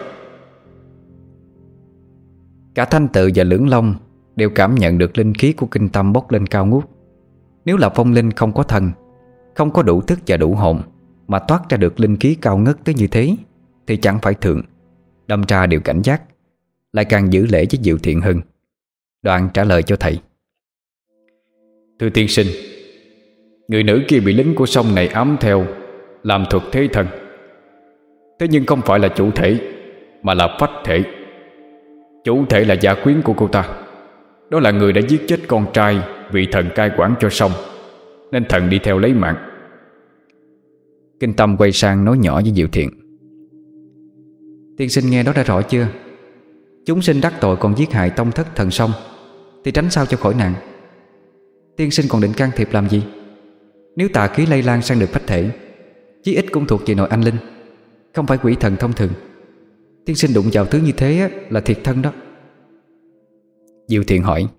Cả Thanh Tự và Lưỡng Long đều cảm nhận được linh khí của Kinh Tâm bốc lên cao ngút. Nếu là vong linh không có thân, không có đủ thức và đủ hồn, mà toát ra được linh khí cao ngất tới như thế thì chẳng phải thường. Đâm ra đều cảnh giác, lại càng giữ lễ với Diệu Thiện hơn. Đoạn trả lời cho thầy: Thưa tiên sinh, người nữ kia bị lính của sông này ám theo, làm thuật thế thân. Thế nhưng không phải là chủ thể, mà là phách thể. Chủ thể là gia quyến của cô ta. Đó là người đã giết chết con trai vị thần cai quản cho sông, nên thần đi theo lấy mạng. Kinh Tâm quay sang nói nhỏ với Diệu Thiện: Tiên sinh nghe đó đã rõ chưa? Chúng sinh đắc tội còn giết hại tông thất thần sông thì tránh sao cho khỏi nạn. Tiên sinh còn định can thiệp làm gì? Nếu tà khí lây lan sang được phách thể, chí ít cũng thuộc về nội anh linh, không phải quỷ thần thông thường. Tiên sinh đụng vào thứ như thế á, là thiệt thân đó. Diệu Thiện hỏi: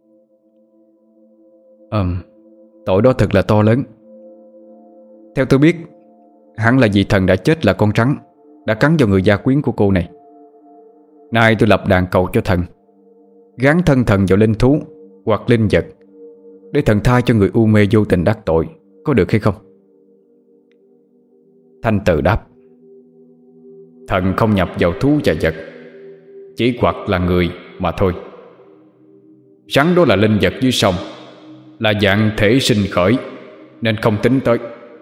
Ờm, tội đó thật là to lớn. Theo tôi biết, hẳn là vì thần đã chết là con rắn đã cắn vào người gia quyến của cô này. Nay tôi lập đàn cầu cho thần, gán thân thần vào linh thú hoặc linh vật để thần tha cho người u mê vô tình đắc tội, có được hay không? Thanh Từ đáp: Thần không nhập vào thú và vật, chỉ hoặc là người mà thôi. Rắn đó là linh vật dưới sông, là dạng thể sinh khởi, nên không tính tới.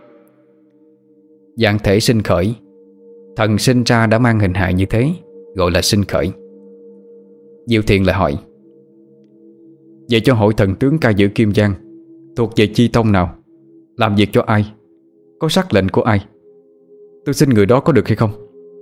Dạng thể sinh khởi, thần sinh ra đã mang hình hài như thế, gọi là sinh khởi. Diệu Thiện lại hỏi: Vậy cho hội thần tướng cai giữ Kim Giang thuộc về chi tông nào, làm việc cho ai, có sắc lệnh của ai? Tôi xin người đó có được hay không?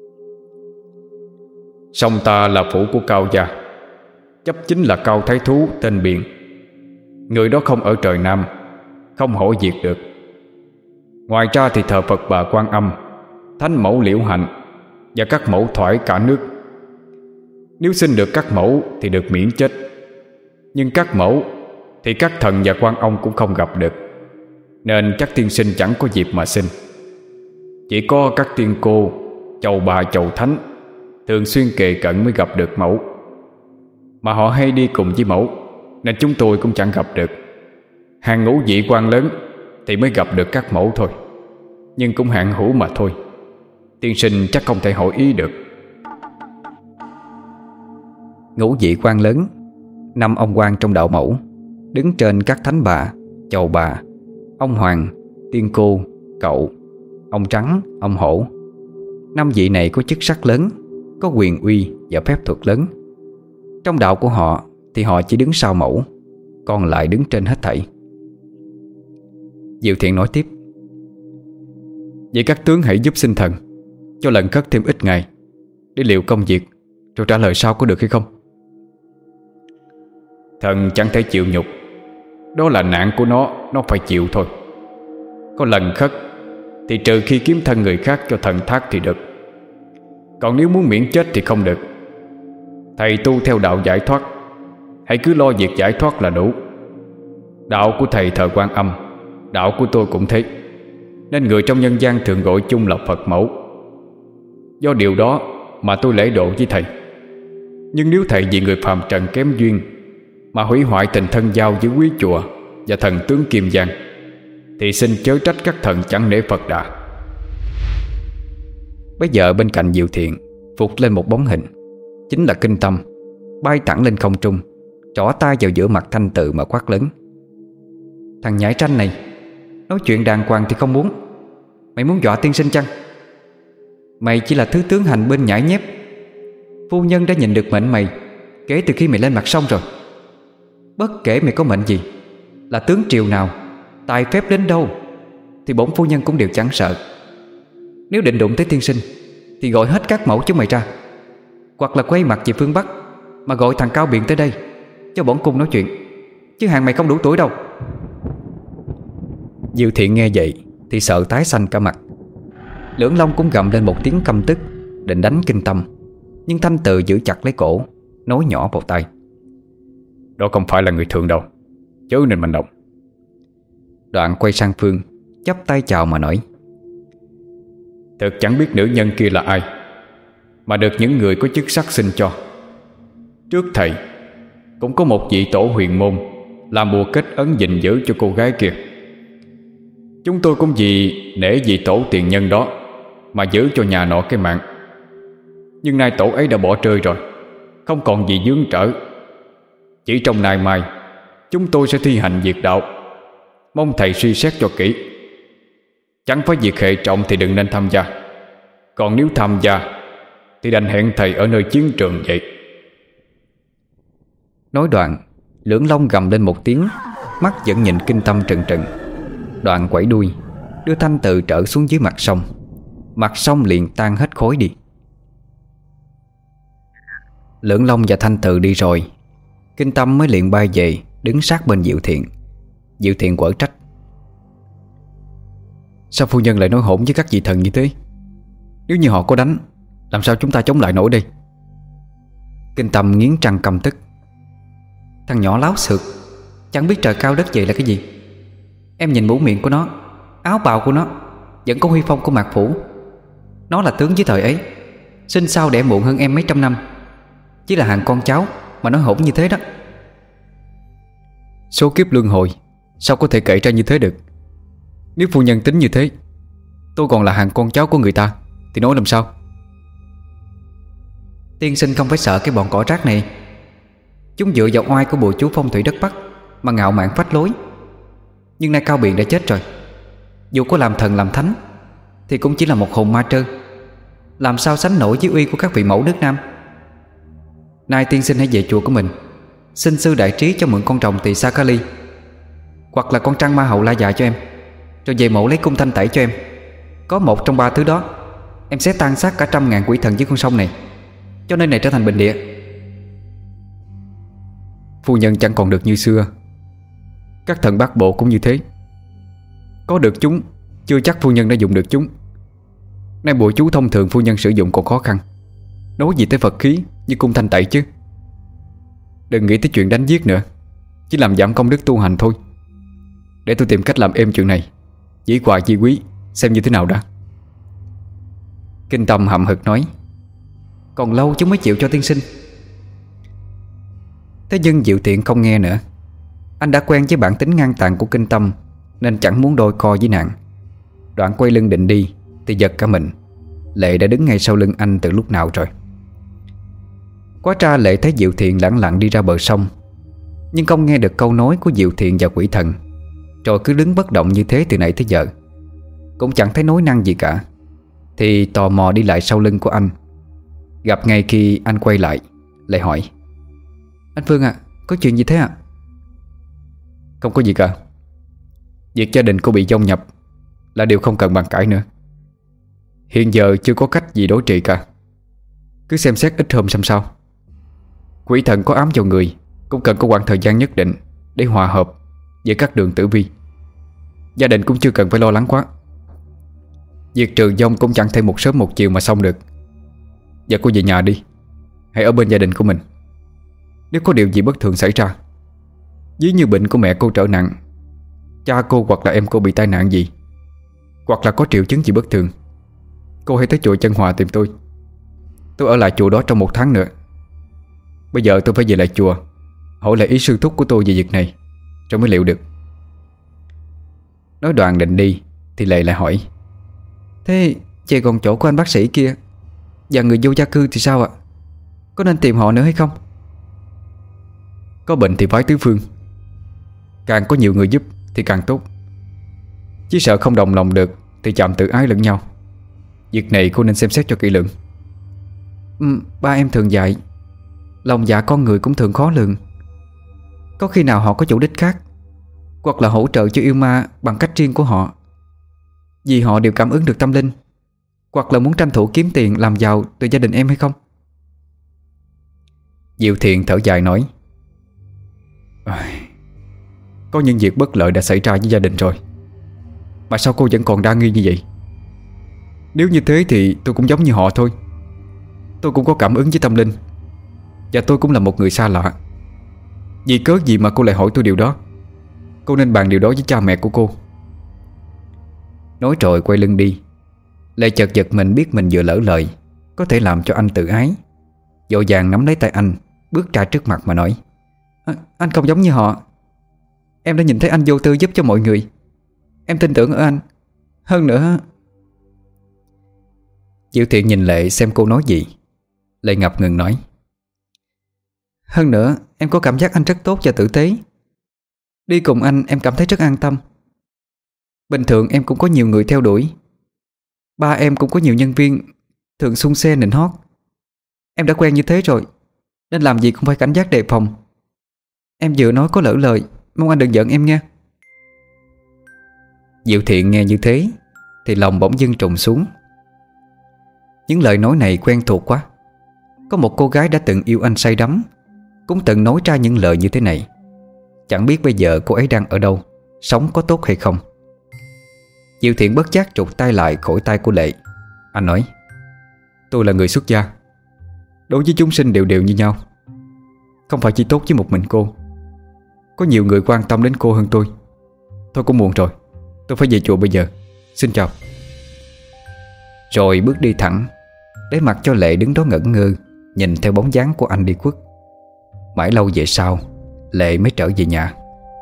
Song ta là phủ của Cao gia, chấp chính là Cao Thái Thú tên Biện. Người đó không ở trời Nam, không hổ diệt được. Ngoài ra thì thờ Phật Bà Quan Âm, Thánh Mẫu Liễu Hạnh và các mẫu thoải cả nước. Nếu xin được các mẫu thì được miễn chết, nhưng các mẫu thì các thần và quan ông cũng không gặp được, nên các tiên sinh chẳng có dịp mà xin. Chỉ có các tiên cô, chầu bà chầu thánh thường xuyên kề cận mới gặp được mẫu. Mà họ hay đi cùng với mẫu, nên chúng tôi cũng chẳng gặp được. Hàng ngũ vị quan lớn thì mới gặp được các mẫu thôi, nhưng cũng hạn hữu mà thôi. Tiên sinh chắc không thể hỏi ý được. Ngũ vị quan lớn, năm ông quan trong đạo mẫu, đứng trên các thánh bà, chầu bà, ông hoàng, tiên cô, cậu, ông trắng, ông hổ. Năm vị này có chức sắc lớn, có quyền uy và phép thuật lớn. Trong đạo của họ thì họ chỉ đứng sau mẫu, còn lại đứng trên hết thảy. Diệu Thiện nói tiếp: Vậy các tướng hãy giúp xin thần cho lần khất thêm ít ngày để liệu công việc, rồi trả lời sau có được hay không? Thần chẳng thể chịu nhục, đó là nạn của nó, nó phải chịu thôi. Có lần khất thì trừ khi kiếm thân người khác cho thần thác thì được, còn nếu muốn miễn chết thì không được. Thầy tu theo đạo giải thoát, hãy cứ lo việc giải thoát là đủ. Đạo của thầy thờ Quan Âm, đạo của tôi cũng thế, nên người trong nhân gian thường gọi chung là Phật mẫu. Do điều đó mà tôi lễ độ với thầy. Nhưng nếu thầy vì người phàm trần kém duyên mà hủy hoại tình thân giao với quý chùa và thần tướng Kim Giang, thì xin chớ trách các thần chẳng nể Phật Đà. Bây giờ bên cạnh Diệu Thiện vụt lên một bóng hình, chính là Kinh Tâm, bay thẳng lên không trung, trỏ tay vào giữa mặt Thanh Từ mà quát lớn: Thằng nhãi tranh này, nói chuyện đàng hoàng thì không muốn. Mày muốn dọa tiên sinh chăng? Mày chỉ là thứ tướng hành bên nhãi nhép. Phu nhân đã nhìn được mệnh mày kể từ khi mày lên mặt sông rồi. Bất kể mày có mệnh gì, là tướng triều nào, tài phép đến đâu, thì bổn phu nhân cũng đều chẳng sợ. Nếu định đụng tới tiên sinh thì gọi hết các mẫu chúng mày ra, hoặc là quay mặt về phương Bắc mà gọi thằng Cao Biện tới đây cho bổn cung nói chuyện, chứ hàng mày không đủ tuổi đâu. Diệu Thiện nghe vậy thì sợ tái xanh cả mặt. Lưỡng Long cũng gầm lên một tiếng căm tức, định đánh Kinh Tâm, nhưng Thanh Từ giữ chặt lấy cổ, nói nhỏ vào tai: Đó không phải là người thường đâu, chớ nên mạnh động. Đoạn quay sang Phương, chắp tay chào mà nói: Thật chẳng biết nữ nhân kia là ai, mà được những người có chức sắc sinh cho. Trước thầy cũng có một vị tổ huyền môn làm bùa kết ấn gìn giữ cho cô gái kia. Chúng tôi cũng vì nể vị tổ tiền nhân đó mà giữ cho nhà nọ cái mạng. Nhưng nay tổ ấy đã bỏ rơi rồi, không còn gì vướng trở. Chỉ trong nay mai chúng tôi sẽ thi hành việc đạo, mong thầy suy xét cho kỹ. Chẳng phải việc hệ trọng thì đừng nên tham gia, còn nếu tham gia thì đành hẹn thầy ở nơi chiến trường vậy. Nói đoạn, Lưỡng Long gầm lên một tiếng, mắt vẫn nhìn Kinh Tâm trừng trừng. Đoạn quẩy đuôi, đưa Thanh Tự trở xuống dưới mặt sông. Mặt sông liền tan hết khối đi. Lưỡng Long và Thanh Tự đi rồi, Kinh Tâm mới liền bay về, đứng sát bên Diệu Thiện. Diệu Thiện quở trách: sao phu nhân lại nói hỗn với các vị thần như thế? Nếu như họ có đánh, làm sao chúng ta chống lại nổi đây? Kinh Tâm nghiến răng căm tức: thằng nhỏ láo xược, chẳng biết trời cao đất dày là cái gì. Em nhìn mũi miệng của nó, áo bào của nó vẫn có huy phong của Mạc Phủ. Nó là tướng dưới thời ấy, sinh sau đẻ muộn hơn em mấy trăm năm, chỉ là hàng con cháu mà nói hỗn như thế đó. Số kiếp luân hồi sao có thể kể ra như thế được? Nếu phu nhân tính như thế, tôi còn là hàng con cháu của người ta thì nói làm sao? Tiên sinh không phải sợ cái bọn cỏ rác này. Chúng dựa vào oai của bùa chú phong thủy đất Bắc mà ngạo mạn phách lối. Nhưng nay Cao Biện đã chết rồi, dù có làm thần làm thánh thì cũng chỉ là một hồn ma trơ, làm sao sánh nổi với uy của các vị mẫu nước Nam. Nay tiên sinh hãy về chùa của mình, xin sư đại trí cho mượn con rồng tỳ Sa Ca Ly, hoặc là con trăng ma hậu La Dạ cho em, rồi về mộ lấy cung thanh tẩy cho em. Có một trong ba thứ đó, em sẽ tan xác cả trăm ngàn quỷ thần dưới con sông này, cho nên này trở thành bình địa. Phu nhân chẳng còn được như xưa. Các thần Bắc Bộ cũng như thế. Có được chúng, chưa chắc phu nhân đã dùng được chúng. Nay bộ chú thông thường phu nhân sử dụng còn khó khăn, nói gì tới Phật khí như cung thanh tẩy chứ. Đừng nghĩ tới chuyện đánh giết nữa, chỉ làm giảm công đức tu hành thôi. Để tôi tìm cách làm êm chuyện này, dĩ quà chi quý, xem như thế nào đã. Kinh Tâm hậm hực nói: còn lâu chúng mới chịu cho tiên sinh. Thế nhưng Diệu Thiện không nghe nữa. Anh đã quen với bản tính ngang tàn của Kinh Tâm, nên chẳng muốn đôi co với nàng. Đoạn quay lưng định đi thì giật cả mình. Lệ đã đứng ngay sau lưng anh từ lúc nào rồi. Quá ra Lệ thấy Diệu Thiện lẳng lặng đi ra bờ sông, nhưng không nghe được câu nói của Diệu Thiện và quỷ thần, rồi cứ đứng bất động như thế từ nãy tới giờ, cũng chẳng thấy nói năng gì cả. Thì tò mò đi lại sau lưng của anh. Gặp ngay khi anh quay lại, lại hỏi: anh Phương ạ, à, có chuyện gì thế ạ? À? Không có gì cả. Việc gia đình cô bị dông nhập là điều không cần bàn cãi nữa. Hiện giờ chưa có cách gì đối trị cả. Cứ xem xét ít hôm xem sao. Quỷ thần có ám vào người cũng cần có khoảng thời gian nhất định để hòa hợp với các đường tử vi. Gia đình cũng chưa cần phải lo lắng quá. Việc trừ dông cũng chẳng thể một sớm một chiều mà xong được. Giờ cô về nhà đi, hãy ở bên gia đình của mình. Nếu có điều gì bất thường xảy ra, ví như bệnh của mẹ cô trở nặng, cha cô hoặc là em cô bị tai nạn gì, hoặc là có triệu chứng gì bất thường, cô hãy tới chùa Chân Hòa tìm tôi. Tôi ở lại chùa đó trong một tháng nữa. Bây giờ tôi phải về lại chùa hỏi lại ý sư thúc của tôi về việc này, rồi mới liệu được. Nói đoạn định đi thì Lệ lại hỏi: thế về còn chỗ của anh bác sĩ kia và người vô gia cư thì sao ạ? Có nên tìm họ nữa hay không? Có bệnh thì phái tứ phương, càng có nhiều người giúp thì càng tốt. Chỉ sợ không đồng lòng được thì chạm tự ái lẫn nhau. Việc này cô nên xem xét cho kỹ lưỡng. ừ, Ba em thường dạy, lòng dạ con người cũng thường khó lường. Có khi nào họ có chủ đích khác, hoặc là hỗ trợ cho yêu ma bằng cách riêng của họ, vì họ đều cảm ứng được tâm linh, hoặc là muốn tranh thủ kiếm tiền làm giàu từ gia đình em hay không? Diệu Thiện thở dài nói: có những việc bất lợi đã xảy ra với gia đình rồi, mà sao cô vẫn còn đa nghi như vậy? Nếu như thế thì tôi cũng giống như họ thôi. Tôi cũng có cảm ứng với tâm linh, và tôi cũng là một người xa lạ. Vì cớ gì mà cô lại hỏi tôi điều đó? Cô nên bàn điều đó với cha mẹ của cô. Nói rồi quay lưng đi. Lệ chợt giật mình biết mình vừa lỡ lời, có thể làm cho anh tự ái. Vội vàng nắm lấy tay anh, bước ra trước mặt mà nói: à, anh không giống như họ. Em đã nhìn thấy anh vô tư giúp cho mọi người. Em tin tưởng ở anh. Hơn nữa... Diệu Thiện nhìn Lệ xem cô nói gì. Lệ ngập ngừng nói: hơn nữa em có cảm giác anh rất tốt và tử tế. Đi cùng anh em cảm thấy rất an tâm. Bình thường em cũng có nhiều người theo đuổi. Ba em cũng có nhiều nhân viên thường xung xe nịnh hót. Em đã quen như thế rồi, nên làm gì cũng phải cảnh giác đề phòng. Em vừa nói có lỡ lời, mong anh đừng giận em nha. Diệu Thiện nghe như thế thì lòng bỗng dưng trùng xuống. Những lời nói này quen thuộc quá. Có một cô gái đã từng yêu anh say đắm cũng từng nói ra những lời như thế này. Chẳng biết bây giờ cô ấy đang ở đâu, sống có tốt hay không. Diệu Thiện bất giác trục tay lại khỏi tay của Lệ. Anh nói: tôi là người xuất gia, đối với chúng sinh đều đều như nhau, không phải chỉ tốt với một mình cô. Có nhiều người quan tâm đến cô hơn tôi. Thôi cũng muộn rồi, tôi phải về chùa bây giờ. Xin chào. Rồi bước đi thẳng, để mặc cho Lệ đứng đó ngẩn ngơ, nhìn theo bóng dáng của anh đi khuất. Mãi lâu về sau, Lệ mới trở về nhà.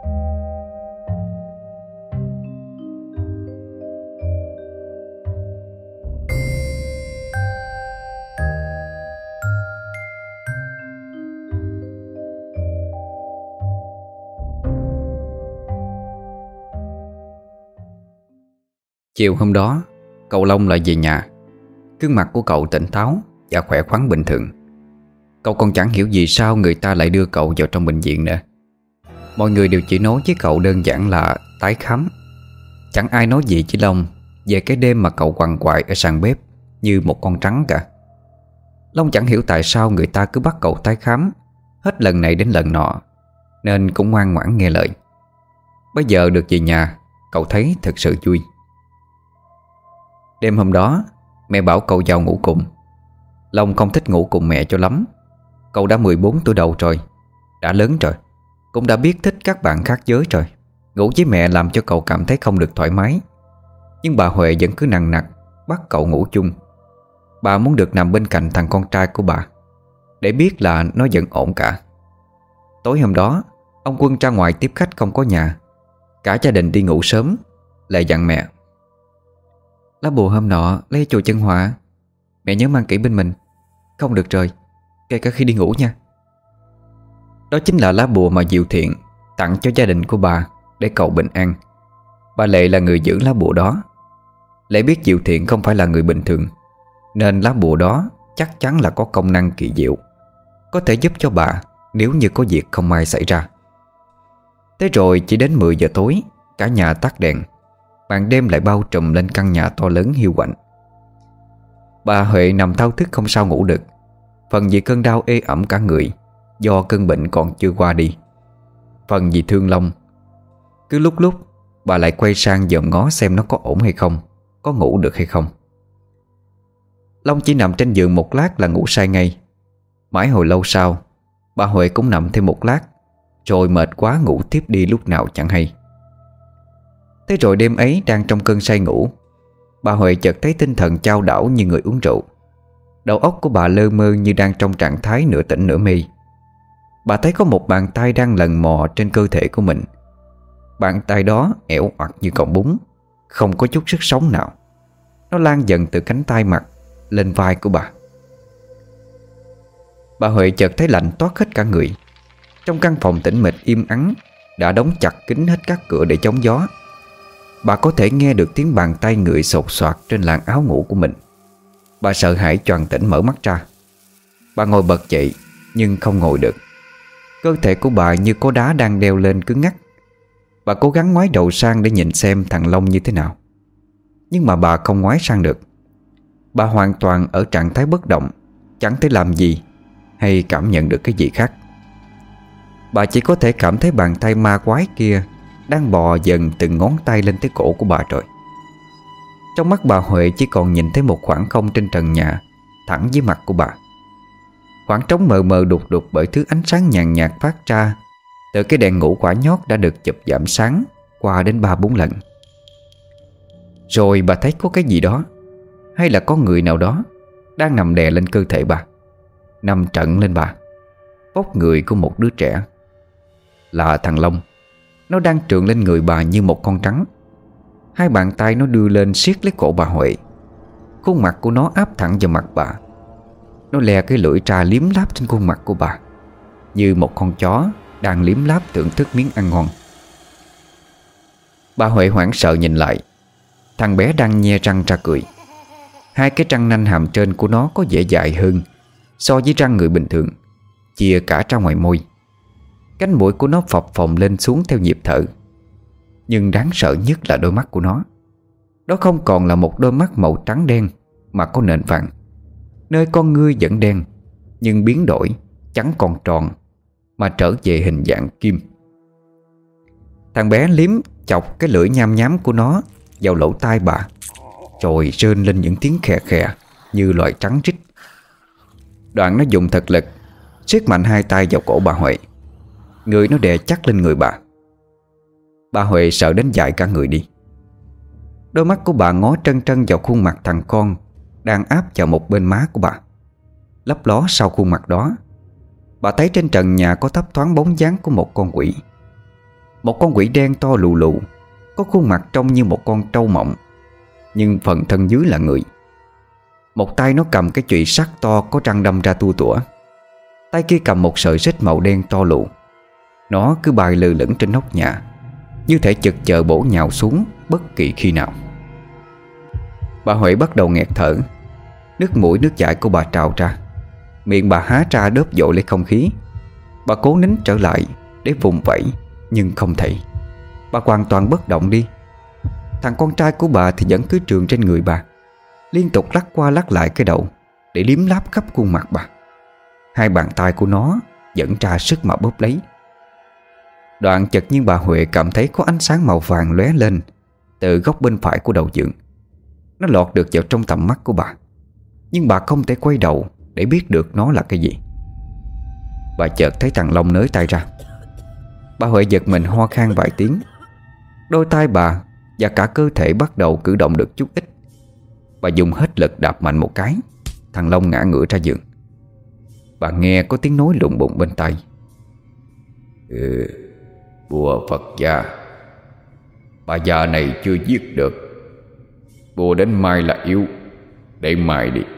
Chiều hôm đó, cậu Long lại về nhà. Gương mặt của cậu tỉnh táo và khỏe khoắn bình thường. Cậu còn chẳng hiểu vì sao người ta lại đưa cậu vào trong bệnh viện nữa. Mọi người đều chỉ nói với cậu đơn giản là tái khám. Chẳng ai nói gì với Long về cái đêm mà cậu quằn quại ở sàn bếp như một con trắng cả. Long chẳng hiểu tại sao người ta cứ bắt cậu tái khám hết lần này đến lần nọ, nên cũng ngoan ngoãn nghe lời. Bây giờ được về nhà, cậu thấy thật sự vui. Đêm hôm đó, mẹ bảo cậu vào ngủ cùng. Long không thích ngủ cùng mẹ cho lắm. Cậu đã mười bốn tuổi đầu rồi, đã lớn rồi, cũng đã biết thích các bạn khác giới rồi. Ngủ với mẹ làm cho cậu cảm thấy không được thoải mái. Nhưng bà Huệ vẫn cứ nằng nặc bắt cậu ngủ chung. Bà muốn được nằm bên cạnh thằng con trai của bà, để biết là nó vẫn ổn cả. Tối hôm đó, ông Quân ra ngoài tiếp khách không có nhà. Cả gia đình đi ngủ sớm. Lại dặn mẹ: lá bùa hôm nọ lấy chùa Chân Hòa, mẹ nhớ mang kỹ bên mình, không được rời, kể cả khi đi ngủ nha. Đó chính là lá bùa mà Diệu Thiện tặng cho gia đình của bà để cầu bình an. Bà Lệ là người giữ lá bùa đó. Lệ biết Diệu Thiện không phải là người bình thường, nên lá bùa đó chắc chắn là có công năng kỳ diệu, có thể giúp cho bà nếu như có việc không may xảy ra. Thế rồi chỉ đến mười giờ tối, cả nhà tắt đèn. Màn đêm lại bao trùm lên căn nhà to lớn hiu quạnh. Bà Huệ nằm thao thức không sao ngủ được. Phần vì cơn đau ê ẩm cả người do cơn bệnh còn chưa qua đi, phần vì thương Long. Cứ lúc lúc bà lại quay sang dòm ngó xem nó có ổn hay không, có ngủ được hay không. Long chỉ nằm trên giường một lát là ngủ say ngay. Mãi hồi lâu sau, bà Huệ cũng nằm thêm một lát, rồi mệt quá ngủ tiếp đi lúc nào chẳng hay. Thế rồi đêm ấy đang trong cơn say ngủ, bà Huệ chợt thấy tinh thần chao đảo như người uống rượu. Đầu óc của bà lơ mơ như đang trong trạng thái nửa tỉnh nửa mê. Bà thấy có một bàn tay đang lần mò trên cơ thể của mình. Bàn tay đó ẻo oặt như cọng bún, không có chút sức sống nào. Nó lan dần từ cánh tay mặt lên vai của bà. Bà Huệ chợt thấy lạnh toát hết cả người. Trong căn phòng tĩnh mịch im ắng đã đóng chặt kín hết các cửa để chống gió. Bà có thể nghe được tiếng bàn tay người sột soạt trên làn áo ngủ của mình. Bà sợ hãi choàng tỉnh mở mắt ra. Bà ngồi bật dậy nhưng không ngồi được. Cơ thể của bà như có đá đang đeo lên cứng ngắc. Bà cố gắng ngoái đầu sang để nhìn xem thằng Long như thế nào, nhưng mà bà không ngoái sang được. Bà hoàn toàn ở trạng thái bất động, chẳng thể làm gì hay cảm nhận được cái gì khác. Bà chỉ có thể cảm thấy bàn tay ma quái kia đang bò dần từng ngón tay lên tới cổ của bà rồi. Trong mắt bà Huệ chỉ còn nhìn thấy một khoảng không trên trần nhà thẳng dưới mặt của bà. Khoảng trống mờ mờ đục đục bởi thứ ánh sáng nhàn nhạt phát ra từ cái đèn ngủ quả nhót đã được chụp giảm sáng qua đến ba bốn lần. Rồi bà thấy có cái gì đó, hay là có người nào đó đang nằm đè lên cơ thể bà, nằm trận lên bà, vóc người của một đứa trẻ. Là thằng Long. Nó đang trườn lên người bà như một con trắng. Hai bàn tay nó đưa lên siết lấy cổ bà Huệ. Khuôn mặt của nó áp thẳng vào mặt bà. Nó lè cái lưỡi ra liếm láp trên khuôn mặt của bà, như một con chó đang liếm láp thưởng thức miếng ăn ngon. Bà Huệ hoảng sợ nhìn lại. Thằng bé đang nhe răng ra cười. Hai cái răng nanh hàm trên của nó có vẻ dài hơn so với răng người bình thường, chia cả ra ngoài môi. Cánh mũi của nó phập phồng lên xuống theo nhịp thở. Nhưng đáng sợ nhất là đôi mắt của nó. Đó không còn là một đôi mắt màu trắng đen, mà có nền vàng. Nơi con ngươi vẫn đen, nhưng biến đổi, chẳng còn tròn, mà trở về hình dạng kim. Thằng bé liếm chọc cái lưỡi nham nhám của nó vào lỗ tai bà, rồi rên lên những tiếng khè khè như loài trắng rít. Đoạn nó dùng thật lực siết mạnh hai tay vào cổ bà Huệ. Người nó đè chắc lên người bà. Bà Huệ sợ đến dại cả người đi. Đôi mắt của bà ngó trân trân vào khuôn mặt thằng con đang áp vào một bên má của bà. Lấp ló sau khuôn mặt đó, bà thấy trên trần nhà có thấp thoáng bóng dáng của một con quỷ. Một con quỷ đen to lù lù, có khuôn mặt trông như một con trâu mộng, nhưng phần thân dưới là người. Một tay nó cầm cái chùy sắt to có răng đâm ra tua tủa, tay kia cầm một sợi xích màu đen to lù. Nó cứ bay lơ lửng trên nóc nhà, như thể chực chờ bổ nhào xuống bất kỳ khi nào. Bà Huệ bắt đầu nghẹt thở. Nước mũi nước dãi của bà trào ra, miệng bà há ra đớp dội lấy không khí. Bà cố nín trở lại để vùng vẫy, nhưng không thể. Bà hoàn toàn bất động đi. Thằng con trai của bà thì vẫn cứ trườn trên người bà, liên tục lắc qua lắc lại cái đầu để liếm láp khắp khuôn mặt bà. Hai bàn tay của nó vẫn ra sức mà bóp lấy. Đoạn chợt nhiên bà Huệ cảm thấy có ánh sáng màu vàng lóe lên từ góc bên phải của đầu giường. Nó lọt được vào trong tầm mắt của bà, nhưng bà không thể quay đầu để biết được nó là cái gì. Bà chợt thấy thằng Long nới tay ra. Bà Huệ giật mình ho khan vài tiếng. Đôi tay bà và cả cơ thể bắt đầu cử động được chút ít. Bà dùng hết lực đạp mạnh một cái, thằng Long ngã ngửa ra giường. Bà nghe có tiếng nói lụng bụng bên tai. Ừ, bùa Phật gia, bà già này chưa giết được. Bùa đến mai là yếu, để mai đi.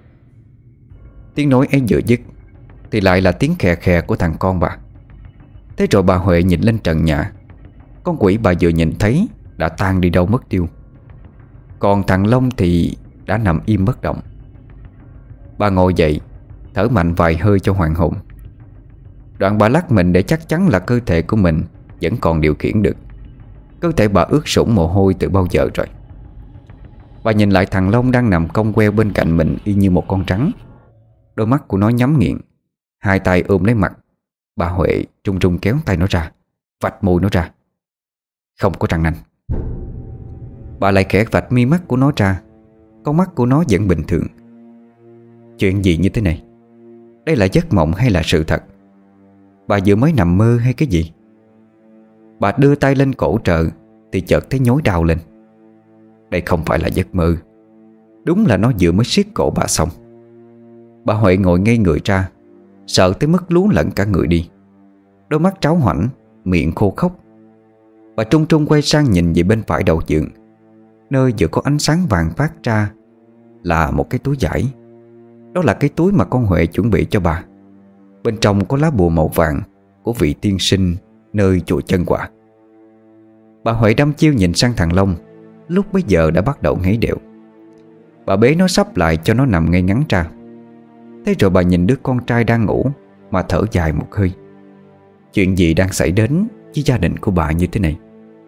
Tiếng nói ấy vừa dứt thì lại là tiếng khè khè của thằng con bà. Thế rồi bà Huệ nhìn lên trần nhà. Con quỷ bà vừa nhìn thấy đã tan đi đâu mất tiêu. Còn thằng Long thì đã nằm im bất động. Bà ngồi dậy, thở mạnh vài hơi cho hoàn hồn. Đoạn bà lắc mình để chắc chắn là cơ thể của mình vẫn còn điều khiển được. Cơ thể bà ướt sũng mồ hôi từ bao giờ rồi. Bà nhìn lại thằng Long đang nằm cong queo bên cạnh mình y như một con rắn. Đôi mắt của nó nhắm nghiền, hai tay ôm lấy mặt. Bà Huệ trung trung kéo tay nó ra, vạch môi nó ra. Không có răng nanh. Bà lại khẽ vạch mi mắt của nó ra. Con mắt của nó vẫn bình thường. Chuyện gì như thế này? Đây là giấc mộng hay là sự thật? Bà vừa mới nằm mơ hay cái gì? Bà đưa tay lên cổ trợ thì chợt thấy nhói đau lên. Đây không phải là giấc mơ. Đúng là nó vừa mới siết cổ bà xong. Bà Huệ ngồi ngây người ra, sợ tới mức lú lẫn cả người đi. Đôi mắt tráo hoảnh, miệng khô khốc. Bà trung trung quay sang nhìn về bên phải đầu giường. Nơi vừa có ánh sáng vàng phát ra là một cái túi vải. Đó là cái túi mà con Huệ chuẩn bị cho bà. Bên trong có lá bùa màu vàng của vị tiên sinh nơi chùa Chân Quả. Bà Huệ đăm chiêu nhìn sang thằng Long, lúc bấy giờ đã bắt đầu ngáy đệu. Bà bế nó sắp lại cho nó nằm ngay ngắn ra. Thế rồi bà nhìn đứa con trai đang ngủ mà thở dài một hơi. Chuyện gì đang xảy đến với gia đình của bà như thế này?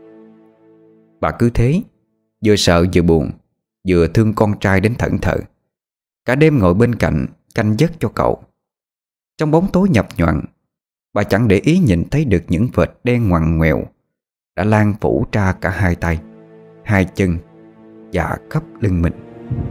Bà cứ thế, vừa sợ vừa buồn, vừa thương con trai đến thẫn thờ. Cả đêm ngồi bên cạnh canh giấc cho cậu. Trong bóng tối nhập nhoạng, bà chẳng để ý nhìn thấy được những vệt đen ngoằn ngoèo đã lan phủ ra cả hai tay, hai chân và khắp lưng mình.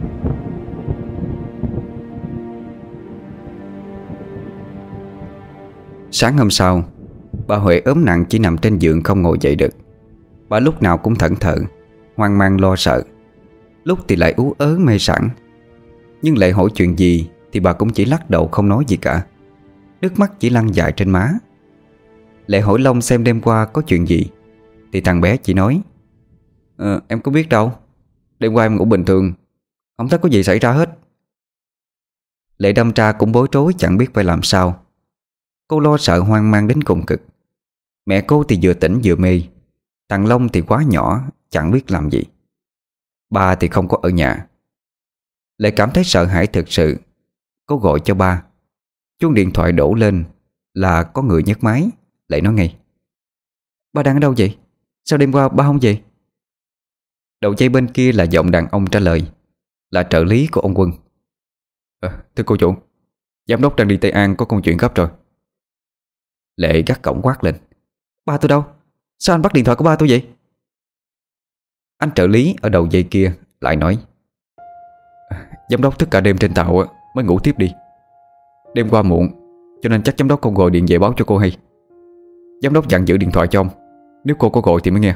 Sáng hôm sau, bà Huệ ốm nặng chỉ nằm trên giường không ngồi dậy được. Bà lúc nào cũng thẫn thờ, hoang mang lo sợ. Lúc thì lại ú ớ mê sảng. Nhưng lại hỏi chuyện gì thì bà cũng chỉ lắc đầu không nói gì cả. Nước mắt chỉ lăn dài trên má. Lại hỏi Long xem đêm qua có chuyện gì thì thằng bé chỉ nói: ờ, em có biết đâu. Đêm qua em ngủ bình thường, không thấy có gì xảy ra hết. Lệ đâm ra cũng bối rối chẳng biết phải làm sao. Cô lo sợ hoang mang đến cùng cực. Mẹ cô thì vừa tỉnh vừa mê. Thằng Long thì quá nhỏ, chẳng biết làm gì. Ba thì không có ở nhà. Lệ cảm thấy sợ hãi thực sự. Cô gọi cho ba. Chuông điện thoại đổ lên là có người nhấc máy. Lệ nói ngay: ba đang ở đâu vậy? Sao đêm qua ba không về? Đầu dây bên kia là giọng đàn ông trả lời, là trợ lý của ông Quân. à, Thưa cô chủ, giám đốc đang đi Tây An có công chuyện gấp rồi. Lệ gắt cổng quát lên. Ba tôi đâu? Sao anh bắt điện thoại của ba tôi vậy? Anh trợ lý ở đầu dây kia lại nói, à, Giám đốc thức cả đêm trên tàu mới ngủ tiếp đi. Đêm qua muộn cho nên chắc giám đốc không gọi điện về báo cho cô hay. Giám đốc dặn giữ điện thoại cho ông, nếu cô có gọi thì mới nghe.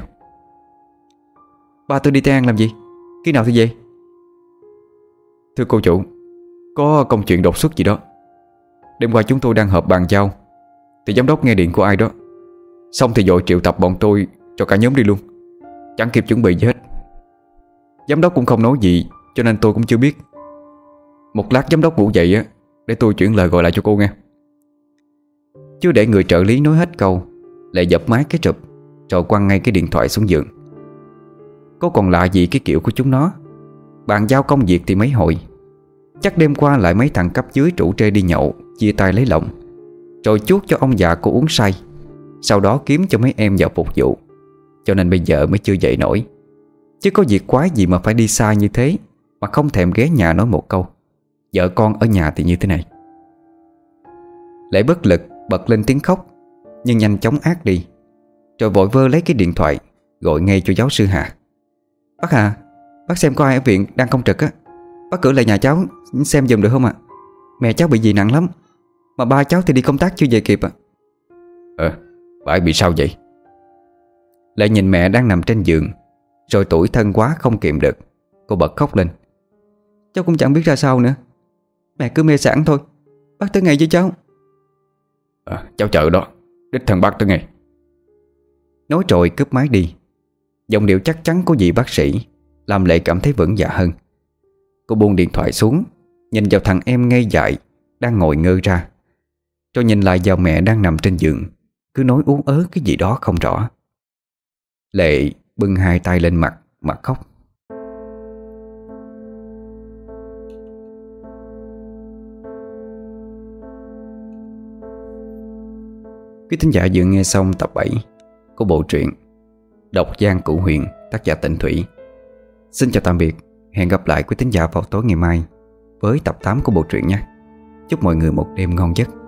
Ba tôi đi Tây An làm gì? Khi nào thì về? Thưa cô chủ, có công chuyện đột xuất gì đó. Đêm qua chúng tôi đang họp bàn giao thì giám đốc nghe điện của ai đó, xong thì vội triệu tập bọn tôi cho cả nhóm đi luôn. Chẳng kịp chuẩn bị gì hết. Giám đốc cũng không nói gì cho nên tôi cũng chưa biết. Một lát giám đốc ngủ dậy á, để tôi chuyển lời gọi lại cho cô nghe. Chưa để người trợ lý nói hết câu, Lệ dập máy cái rụp rồi quăng ngay cái điện thoại xuống giường. Có còn lạ gì cái kiểu của chúng nó. Bàn giao công việc thì mấy hồi, chắc đêm qua lại mấy thằng cấp dưới rủ trê đi nhậu, chia tay lấy lòng, rồi chuốt cho ông già cô uống say, sau đó kiếm cho mấy em vào phục vụ. Cho nên bây giờ mới chưa dậy nổi. Chứ có việc quái gì mà phải đi xa như thế mà không thèm ghé nhà nói một câu vợ con ở nhà thì như thế này. Lệ bất lực bật lên tiếng khóc, nhưng nhanh chóng át đi, rồi vội vơ lấy cái điện thoại gọi ngay cho giáo sư Hà. Bác Hà, bác xem có ai ở viện đang công trực á, bác cử lại nhà cháu xem giùm được không ạ? Mẹ cháu bị gì nặng lắm, mà ba cháu thì đi công tác chưa về kịp ạ. Ờ, bà ấy bị sao vậy? Lệ nhìn mẹ đang nằm trên giường, rồi tủi thân quá không kiềm được, cô bật khóc lên. Cháu cũng chẳng biết ra sao nữa. Mẹ cứ mê sảng thôi. Bác tới ngay với cháu. à, Cháu chờ đó, đích thân bác tới ngay. Nói rồi cướp máy đi. Giọng điệu chắc chắn của vị bác sĩ làm Lệ cảm thấy vững dạ hơn. Cô buông điện thoại xuống, nhìn vào thằng em ngây dại đang ngồi ngơ ra, rồi nhìn lại vào mẹ đang nằm trên giường, cứ nói ú ớ cái gì đó không rõ. Lệ bưng hai tay lên mặt mà khóc. Quý thính giả vừa nghe xong tập bảy của bộ truyện Độc Giang Cửu Huyền, tác giả Tịnh Thủy. Xin chào tạm biệt, hẹn gặp lại quý thính giả vào tối ngày mai với tập tám của bộ truyện nhé. Chúc mọi người một đêm ngon giấc.